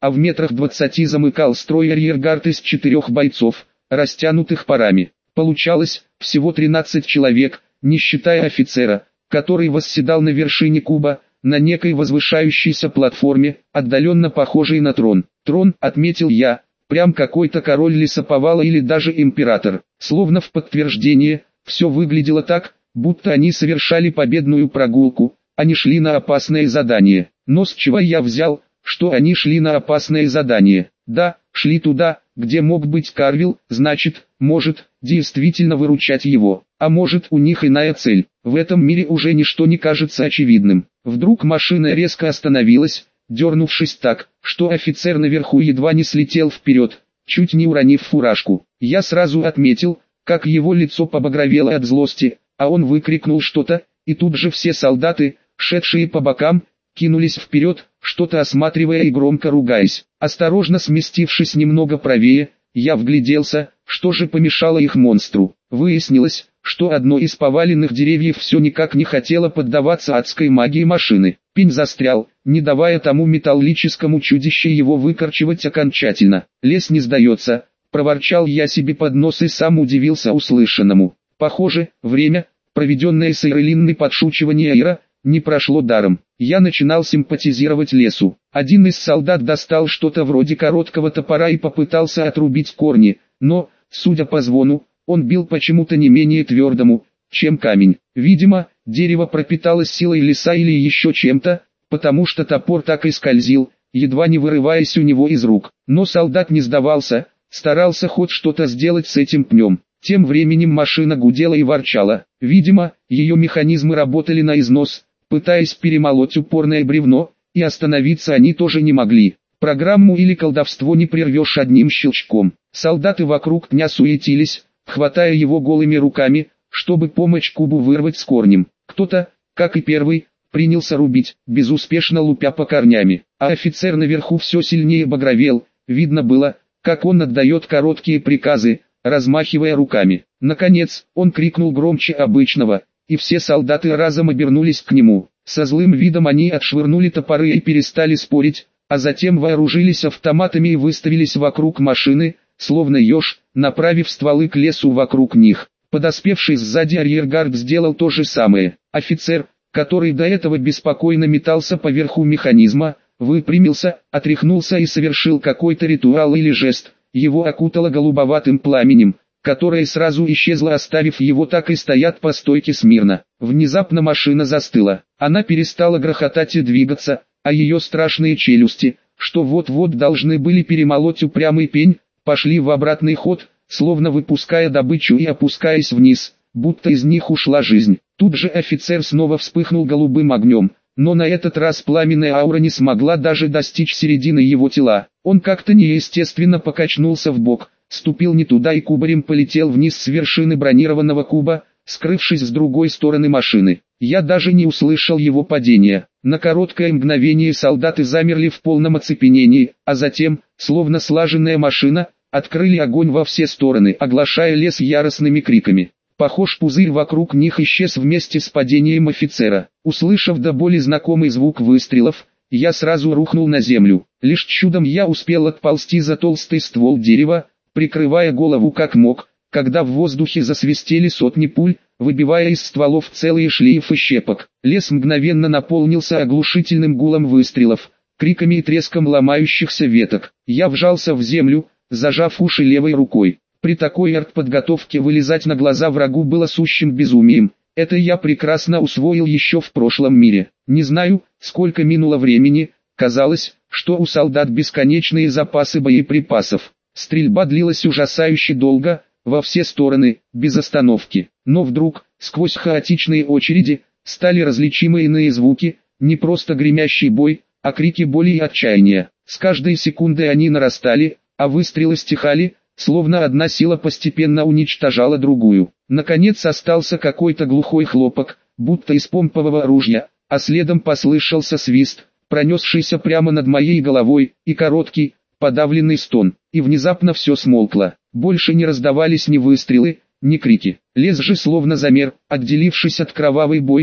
а в метрах двадцати замыкал строй арьергард из четырех бойцов, растянутых парами. Получалось, всего тринадцать человек, не считая офицера, который восседал на вершине куба, на некой возвышающейся платформе, отдаленно похожей на трон. Трон, отметил я, прям какой-то король лесоповала или даже император. Словно в подтверждение, все выглядело так, будто они совершали победную прогулку, а не шли на опасное задание. Но с чего я взял, что они шли на опасное задание? Да, шли туда, где мог быть Карвилл, значит, может, действительно выручать его. А может, у них иная цель. В этом мире уже ничто не кажется очевидным. Вдруг машина резко остановилась, дернувшись так, что офицер наверху едва не слетел вперед, чуть не уронив фуражку. Я сразу отметил, как его лицо побагровело от злости, а он выкрикнул что-то, и тут же все солдаты, шедшие по бокам, кинулись вперед, что-то осматривая и громко ругаясь. Осторожно сместившись немного правее, я вгляделся, что же помешало их монстру. Выяснилось, что одно из поваленных деревьев все никак не хотело поддаваться адской магии машины. Пень застрял, не давая тому металлическому чудищу его выкорчевать окончательно. «Лес не сдается», — проворчал я себе под нос и сам удивился услышанному. Похоже, время, проведенное с Эйрелинной подшучивания Ира, не прошло даром. Я начинал симпатизировать лесу. Один из солдат достал что-то вроде короткого топора и попытался отрубить корни, но, судя по звону, он бил почему-то не менее твердому, чем камень. Видимо, дерево пропиталось силой леса или еще чем-то, потому что топор так и скользил, едва не вырываясь у него из рук. Но солдат не сдавался, старался хоть что-то сделать с этим пнем. Тем временем машина гудела и ворчала. Видимо, ее механизмы работали на износ, пытаясь перемолоть упорное бревно, и остановиться они тоже не могли. Программу или колдовство не прервешь одним щелчком. Солдаты вокруг пня суетились, хватая его голыми руками, чтобы помочь кубу вырвать с корнем. Кто-то, как и первый, принялся рубить, безуспешно лупя по корнями. А офицер наверху все сильнее багровел, видно было, как он отдает короткие приказы, размахивая руками. Наконец, он крикнул громче обычного, и все солдаты разом обернулись к нему. Со злым видом они отшвырнули топоры и перестали спорить, а затем вооружились автоматами и выставились вокруг машины, словно еж, направив стволы к лесу вокруг них. Подоспевший сзади арьергард сделал то же самое. Офицер, который до этого беспокойно метался по верху механизма, выпрямился, отряхнулся и совершил какой-то ритуал или жест. Его окутало голубоватым пламенем, которое сразу исчезло, оставив его так и стоять по стойке смирно. Внезапно машина застыла. Она перестала грохотать и двигаться, а ее страшные челюсти, что вот-вот должны были перемолоть упрямый пень, пошли в обратный ход, словно выпуская добычу и опускаясь вниз, будто из них ушла жизнь. Тут же офицер снова вспыхнул голубым огнем, но на этот раз пламенная аура не смогла даже достичь середины его тела. Он как-то неестественно покачнулся вбок, ступил не туда и кубарем полетел вниз с вершины бронированного куба, скрывшись с другой стороны машины. Я даже не услышал его падения. На короткое мгновение солдаты замерли в полном оцепенении, а затем, словно слаженная машина, открыли огонь во все стороны, оглашая лес яростными криками. Похож, пузырь вокруг них исчез вместе с падением офицера. Услышав до боли знакомый звук выстрелов, я сразу рухнул на землю. Лишь чудом я успел отползти за толстый ствол дерева, прикрывая голову как мог, когда в воздухе засвистели сотни пуль, выбивая из стволов целые шлейфы щепок. Лес мгновенно наполнился оглушительным гулом выстрелов, криками и треском ломающихся веток. Я вжался в землю, зажав уши левой рукой. При такой артподготовке вылезать на глаза врагу было сущим безумием. Это я прекрасно усвоил еще в прошлом мире. Не знаю, сколько минуло времени, казалось, что у солдат бесконечные запасы боеприпасов. Стрельба длилась ужасающе долго, во все стороны, без остановки. Но вдруг, сквозь хаотичные очереди, стали различимы иные звуки, не просто гремящий бой, а крики боли и отчаяния. С каждой секундой они нарастали, а выстрелы стихали, словно одна сила постепенно уничтожала другую. Наконец остался какой-то глухой хлопок, будто из помпового ружья, а следом послышался свист, пронесшийся прямо над моей головой, и короткий, подавленный стон, и внезапно все смолкло. Больше не раздавались ни выстрелы, ни крики. Лес же словно замер, отделившись от кровавой бойни,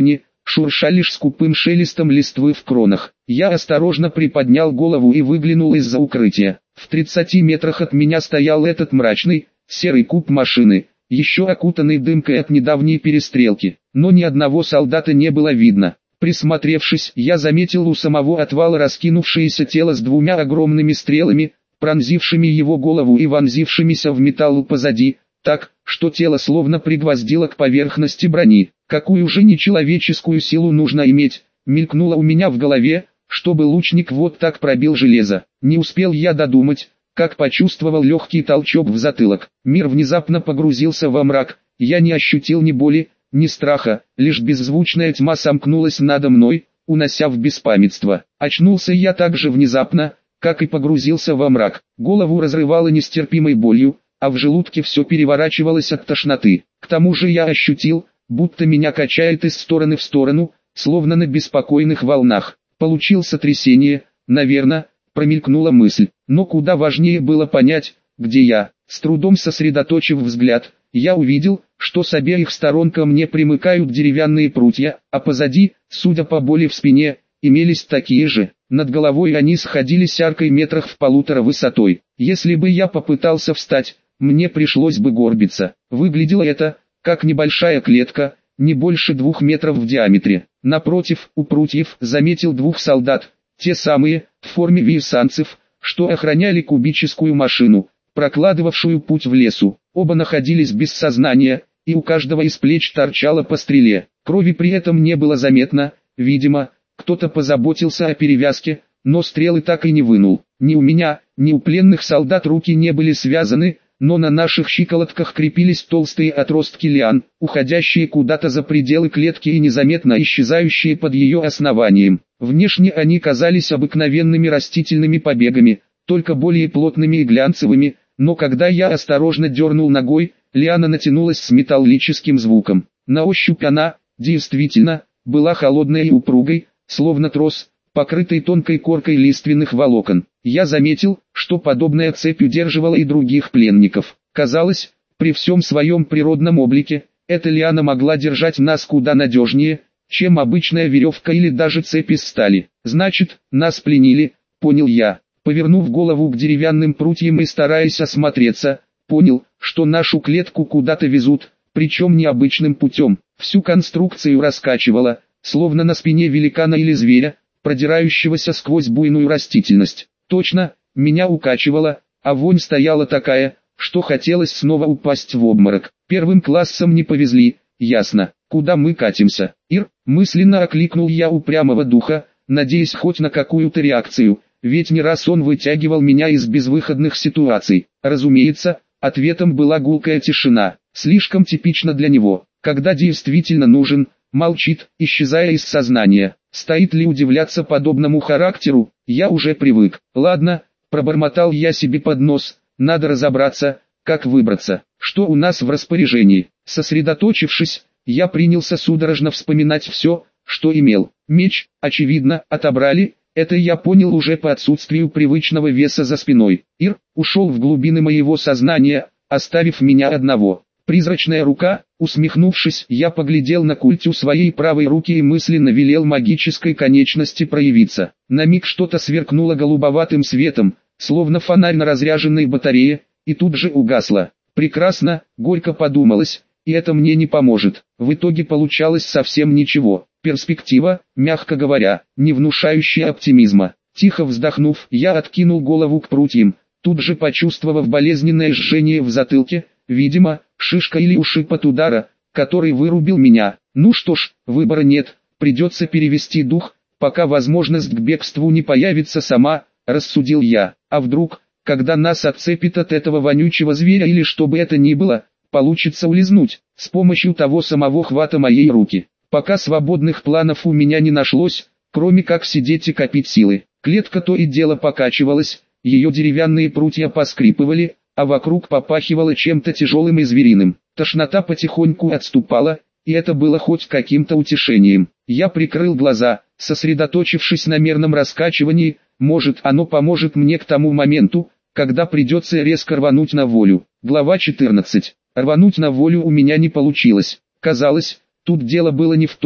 шурша лишь скупым шелестом листвы в кронах. Я осторожно приподнял голову и выглянул из-за укрытия. В тридцати метрах от меня стоял этот мрачный, серый куб машины, еще окутанный дымкой от недавней перестрелки, но ни одного солдата не было видно. Присмотревшись, я заметил у самого отвала раскинувшееся тело с двумя огромными стрелами, пронзившими его голову и вонзившимися в металл позади, так, что тело словно пригвоздило к поверхности брони. Какую же нечеловеческую силу нужно иметь, мелькнуло у меня в голове, чтобы лучник вот так пробил железо. Не успел я додумать, как почувствовал легкий толчок в затылок. Мир внезапно погрузился во мрак, я не ощутил ни боли, ни страха, лишь беззвучная тьма сомкнулась надо мной, унося в беспамятство. Очнулся я так же внезапно, как и погрузился во мрак. Голову разрывало нестерпимой болью, а в желудке все переворачивалось от тошноты. К тому же я ощутил, будто меня качает из стороны в сторону, словно на беспокойных волнах. Получил сотрясение, наверное, промелькнула мысль. Но куда важнее было понять, где я. С трудом сосредоточив взгляд, я увидел, что с обеих сторон ко мне примыкают деревянные прутья, а позади, судя по боли в спине, имелись такие же. Над головой они сходились аркой метрах в полутора высотой. Если бы я попытался встать, мне пришлось бы горбиться. Выглядело это, как небольшая клетка, не больше двух метров в диаметре. Напротив, у прутьев заметил двух солдат, те самые, в форме вьесанцев, что охраняли кубическую машину, прокладывавшую путь в лесу. Оба находились без сознания, и у каждого из плеч торчало по стреле. Крови при этом не было заметно, видимо, кто-то позаботился о перевязке, но стрелы так и не вынул. Ни у меня, ни у пленных солдат руки не были связаны, но на наших щиколотках крепились толстые отростки лиан, уходящие куда-то за пределы клетки и незаметно исчезающие под ее основанием. Внешне они казались обыкновенными растительными побегами, только более плотными и глянцевыми, но когда я осторожно дернул ногой, лиана натянулась с металлическим звуком. На ощупь она, действительно, была холодной и упругой, словно трос, покрытый тонкой коркой лиственных волокон. Я заметил, что подобная цепь удерживала и других пленников. Казалось, при всем своем природном облике, эта лиана могла держать нас куда надежнее, чем обычная веревка или даже цепь из стали. Значит, нас пленили, понял я. Повернув голову к деревянным прутьям и стараясь осмотреться, понял, что нашу клетку куда-то везут, причем необычным путем. Всю конструкцию раскачивало, словно на спине великана или зверя, продирающегося сквозь буйную растительность. Точно, меня укачивало, а вонь стояла такая, что хотелось снова упасть в обморок. Первым классом не повезли, ясно, куда мы катимся. Ир, мысленно окликнул я упрямого духа, надеясь хоть на какую-то реакцию, ведь не раз он вытягивал меня из безвыходных ситуаций. Разумеется, ответом была гулкая тишина, слишком типично для него, когда действительно нужен, молчит, исчезая из сознания. Стоит ли удивляться подобному характеру, я уже привык. Ладно, пробормотал я себе под нос, надо разобраться, как выбраться, что у нас в распоряжении. Сосредоточившись, я принялся судорожно вспоминать все, что имел. Меч, очевидно, отобрали, это я понял уже по отсутствию привычного веса за спиной. Ир ушел в глубины моего сознания, оставив меня одного. Призрачная рука, усмехнувшись, я поглядел на культю своей правой руки и мысленно велел магической конечности проявиться. На миг что-то сверкнуло голубоватым светом, словно фонарь на разряженной батарее, и тут же угасло. Прекрасно, горько подумалось, и это мне не поможет. В итоге получалось совсем ничего. Перспектива, мягко говоря, не внушающая оптимизма. Тихо вздохнув, я откинул голову к прутьям, тут же почувствовав болезненное жжение в затылке, видимо, шишка или ушиб от удара, который вырубил меня. Ну что ж, выбора нет, придется перевести дух, пока возможность к бегству не появится сама, рассудил я. А вдруг, когда нас отцепит от этого вонючего зверя или что бы это ни было, получится улизнуть, с помощью того самого хвата моей руки. Пока свободных планов у меня не нашлось, кроме как сидеть и копить силы. Клетка то и дело покачивалась, ее деревянные прутья поскрипывали, а вокруг попахивало чем-то тяжелым и звериным. Тошнота потихоньку отступала, и это было хоть каким-то утешением. Я прикрыл глаза, сосредоточившись на мерном раскачивании, может оно поможет мне к тому моменту, когда придется резко рвануть на волю. Глава четырнадцать. Рвануть на волю у меня не получилось. Казалось, тут дело было не в том,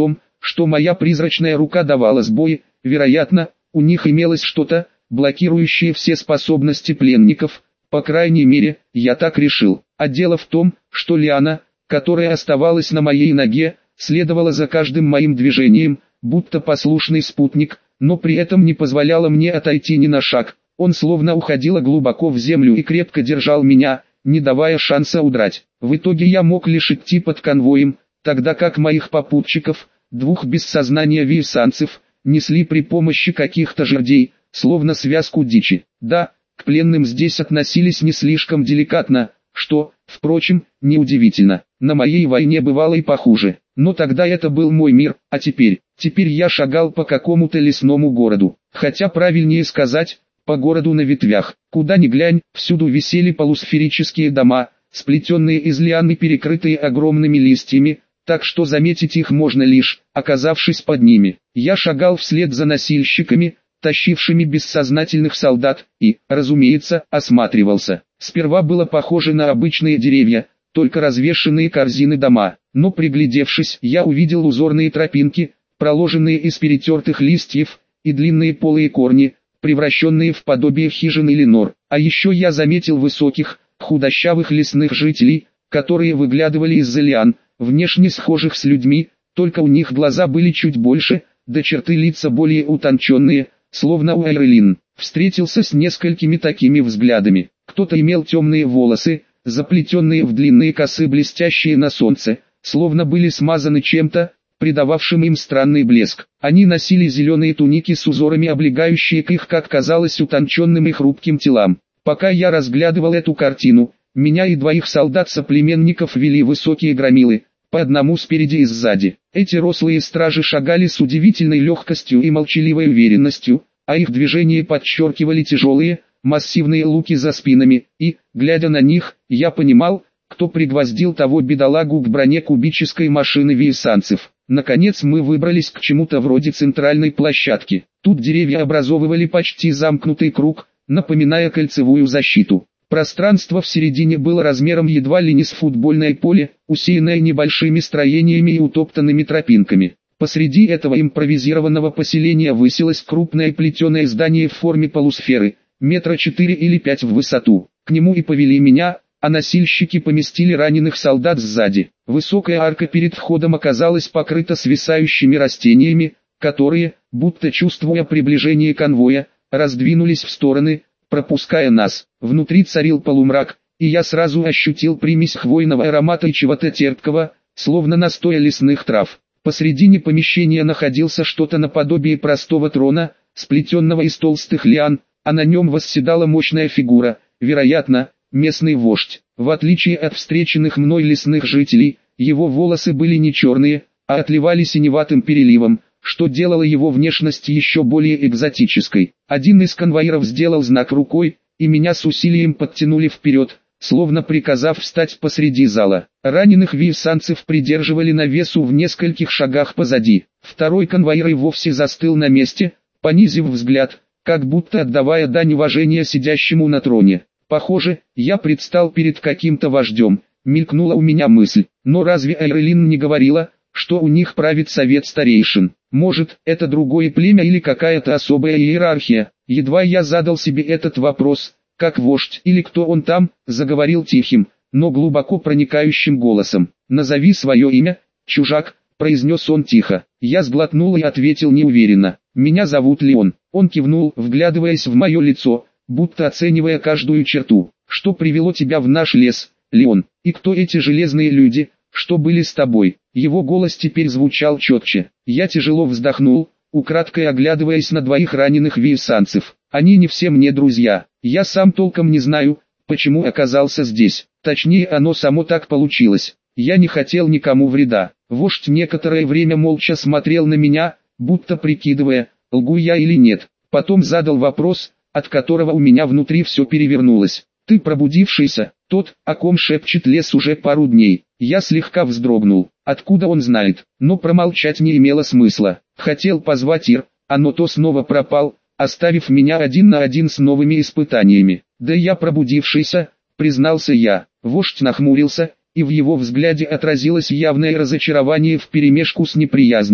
что моя призрачная рука давала сбои, вероятно, у них имелось что-то, блокирующее все способности пленников, по крайней мере, я так решил. А дело в том, что лиана, которая оставалась на моей ноге, следовала за каждым моим движением, будто послушный спутник, но при этом не позволяла мне отойти ни на шаг. Он словно уходил глубоко в землю и крепко держал меня, не давая шанса удрать. В итоге я мог лишь идти под конвоем, тогда как моих попутчиков, двух без сознания виесанцев, несли при помощи каких-то жердей, словно связку дичи. Да, к пленным здесь относились не слишком деликатно, что, впрочем, неудивительно. На моей войне бывало и похуже. Но тогда это был мой мир, а теперь, теперь я шагал по какому-то лесному городу. Хотя правильнее сказать, по городу на ветвях. Куда ни глянь, всюду висели полусферические дома, сплетенные из лиан и перекрытые огромными листьями, так что заметить их можно лишь, оказавшись под ними. Я шагал вслед за носильщиками, тащившими бессознательных солдат, и, разумеется, осматривался. Сперва было похоже на обычные деревья, только развешенные корзины дома, но приглядевшись, я увидел узорные тропинки, проложенные из перетертых листьев, и длинные полые корни, превращенные в подобие хижин или нор. А еще я заметил высоких, худощавых лесных жителей, которые выглядывали из-за лиан, внешне схожих с людьми, только у них глаза были чуть больше, да черты лица более утонченные, словно у Эйрелин. Встретился с несколькими такими взглядами. Кто-то имел темные волосы, заплетенные в длинные косы, блестящие на солнце, словно были смазаны чем-то, придававшим им странный блеск. Они носили зеленые туники с узорами, облегающие к их, как казалось, утонченным и хрупким телам. Пока я разглядывал эту картину, меня и двоих солдат-соплеменников вели высокие громилы, по одному спереди и сзади. Эти рослые стражи шагали с удивительной легкостью и молчаливой уверенностью, а их движения подчеркивали тяжелые, массивные луки за спинами, и, глядя на них, я понимал, кто пригвоздил того бедолагу к броне кубической машины виесанцев. Наконец мы выбрались к чему-то вроде центральной площадки. Тут деревья образовывали почти замкнутый круг, напоминая кольцевую защиту. Пространство в середине было размером едва ли не с футбольное поле, усеянное небольшими строениями и утоптанными тропинками. Посреди этого импровизированного поселения высилось крупное плетеное здание в форме полусферы, метра четыре или пять в высоту. К нему и повели меня, а носильщики поместили раненых солдат сзади. Высокая арка перед входом оказалась покрыта свисающими растениями, которые, будто чувствуя приближение конвоя, раздвинулись в стороны, пропуская нас. Внутри царил полумрак, и я сразу ощутил примесь хвойного аромата и чего-то терпкого, словно настоя лесных трав. Посредине помещения находился что-то наподобие простого трона, сплетенного из толстых лиан, а на нем восседала мощная фигура, вероятно, местный вождь. В отличие от встреченных мной лесных жителей, его волосы были не черные, а отливали синеватым переливом, что делало его внешность еще более экзотической. Один из конвоиров сделал знак рукой, и меня с усилием подтянули вперед, словно приказав встать посреди зала. Раненых виесанцев придерживали на весу в нескольких шагах позади. Второй конвоир и вовсе застыл на месте, понизив взгляд, как будто отдавая дань уважения сидящему на троне. Похоже, я предстал перед каким-то вождем, мелькнула у меня мысль. Но разве Эйрелин не говорила, что у них правит совет старейшин? Может, это другое племя или какая-то особая иерархия? Едва я задал себе этот вопрос, как вождь или кто он там, заговорил тихим, но глубоко проникающим голосом. «Назови свое имя, чужак», — произнес он тихо. Я сглотнул и ответил неуверенно. «Меня зовут Леон». Он кивнул, вглядываясь в мое лицо, будто оценивая каждую черту. «Что привело тебя в наш лес, Леон? И кто эти железные люди, что были с тобой?» Его голос теперь звучал четче. Я тяжело вздохнул, украдкой оглядываясь на двоих раненых виесанцев. «Они не все мне друзья. Я сам толком не знаю, почему оказался здесь. Точнее, оно само так получилось. Я не хотел никому вреда». Вождь некоторое время молча смотрел на меня, будто прикидывая, лгу я или нет. Потом задал вопрос, от которого у меня внутри все перевернулось. «Ты пробудившийся, тот, о ком шепчет лес уже пару дней». Я слегка вздрогнул. Откуда он знает? Но промолчать не имело смысла. Хотел позвать Ир, а но то снова пропал, оставив меня один на один с новыми испытаниями. «Да я пробудившийся», признался я. Вождь нахмурился, и в его взгляде отразилось явное разочарование вперемешку с неприязнью.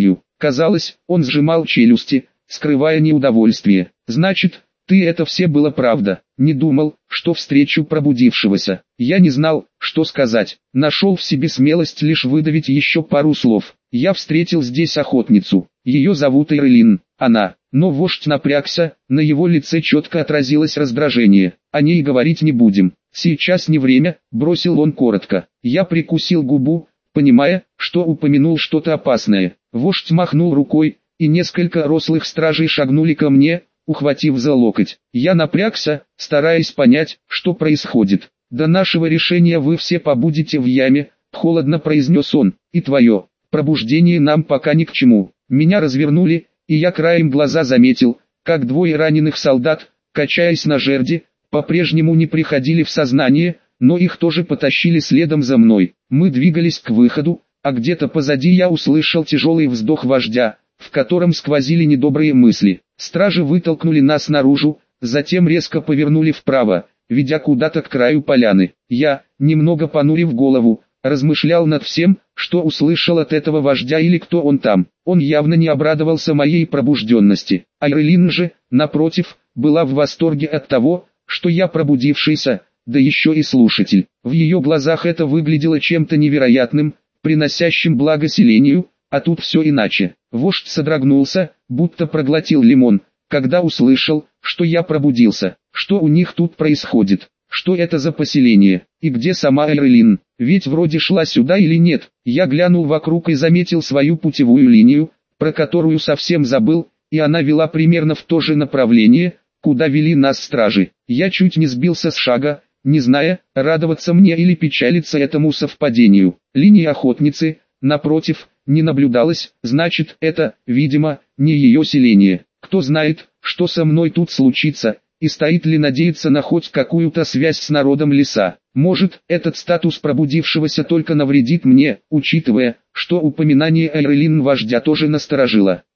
Казалось, он сжимал челюсти, скрывая неудовольствие. «Значит, ты это все было правда?» Не думал, что встречу пробудившегося. Я не знал, что сказать. Нашел в себе смелость лишь выдавить еще пару слов. «Я встретил здесь охотницу. Ее зовут Эйрелин. Она...» Но вождь напрягся, на его лице четко отразилось раздражение. «О ней говорить не будем. Сейчас не время», — бросил он коротко. Я прикусил губу, понимая, что упомянул что-то опасное. Вождь махнул рукой, и несколько рослых стражей шагнули ко мне, ухватив за локоть. Я напрягся, стараясь понять, что происходит. «До нашего решения вы все побудете в яме», — холодно произнес он, — «и твое пробуждение нам пока ни к чему». Меня развернули, и я краем глаза заметил, как двое раненых солдат, качаясь на жерди, по-прежнему не приходили в сознание, но их тоже потащили следом за мной. Мы двигались к выходу, а где-то позади я услышал тяжелый вздох вождя, в котором сквозили недобрые мысли. Стражи вытолкнули нас наружу, затем резко повернули вправо, ведя куда-то к краю поляны. Я, немного понурив голову, размышлял над всем, что услышал от этого вождя или кто он там. Он явно не обрадовался моей пробужденности. Эйрелин же, напротив, была в восторге от того, что я пробудившийся, да еще и слушатель. В ее глазах это выглядело чем-то невероятным, приносящим благо селению, а тут все иначе. Вождь содрогнулся, будто проглотил лимон, когда услышал, что я пробудился. Что у них тут происходит? Что это за поселение? И где сама Эйрелин? Ведь вроде шла сюда или нет? Я глянул вокруг и заметил свою путевую линию, про которую совсем забыл, и она вела примерно в то же направление, куда вели нас стражи. Я чуть не сбился с шага, не зная, радоваться мне или печалиться этому совпадению. Линии охотницы, напротив, не наблюдалось, значит, это, видимо, не ее селение. Кто знает, что со мной тут случится, и стоит ли надеяться на хоть какую-то связь с народом леса. Может, этот статус пробудившегося только навредит мне, учитывая, что упоминание Эйрелин вождя тоже насторожило.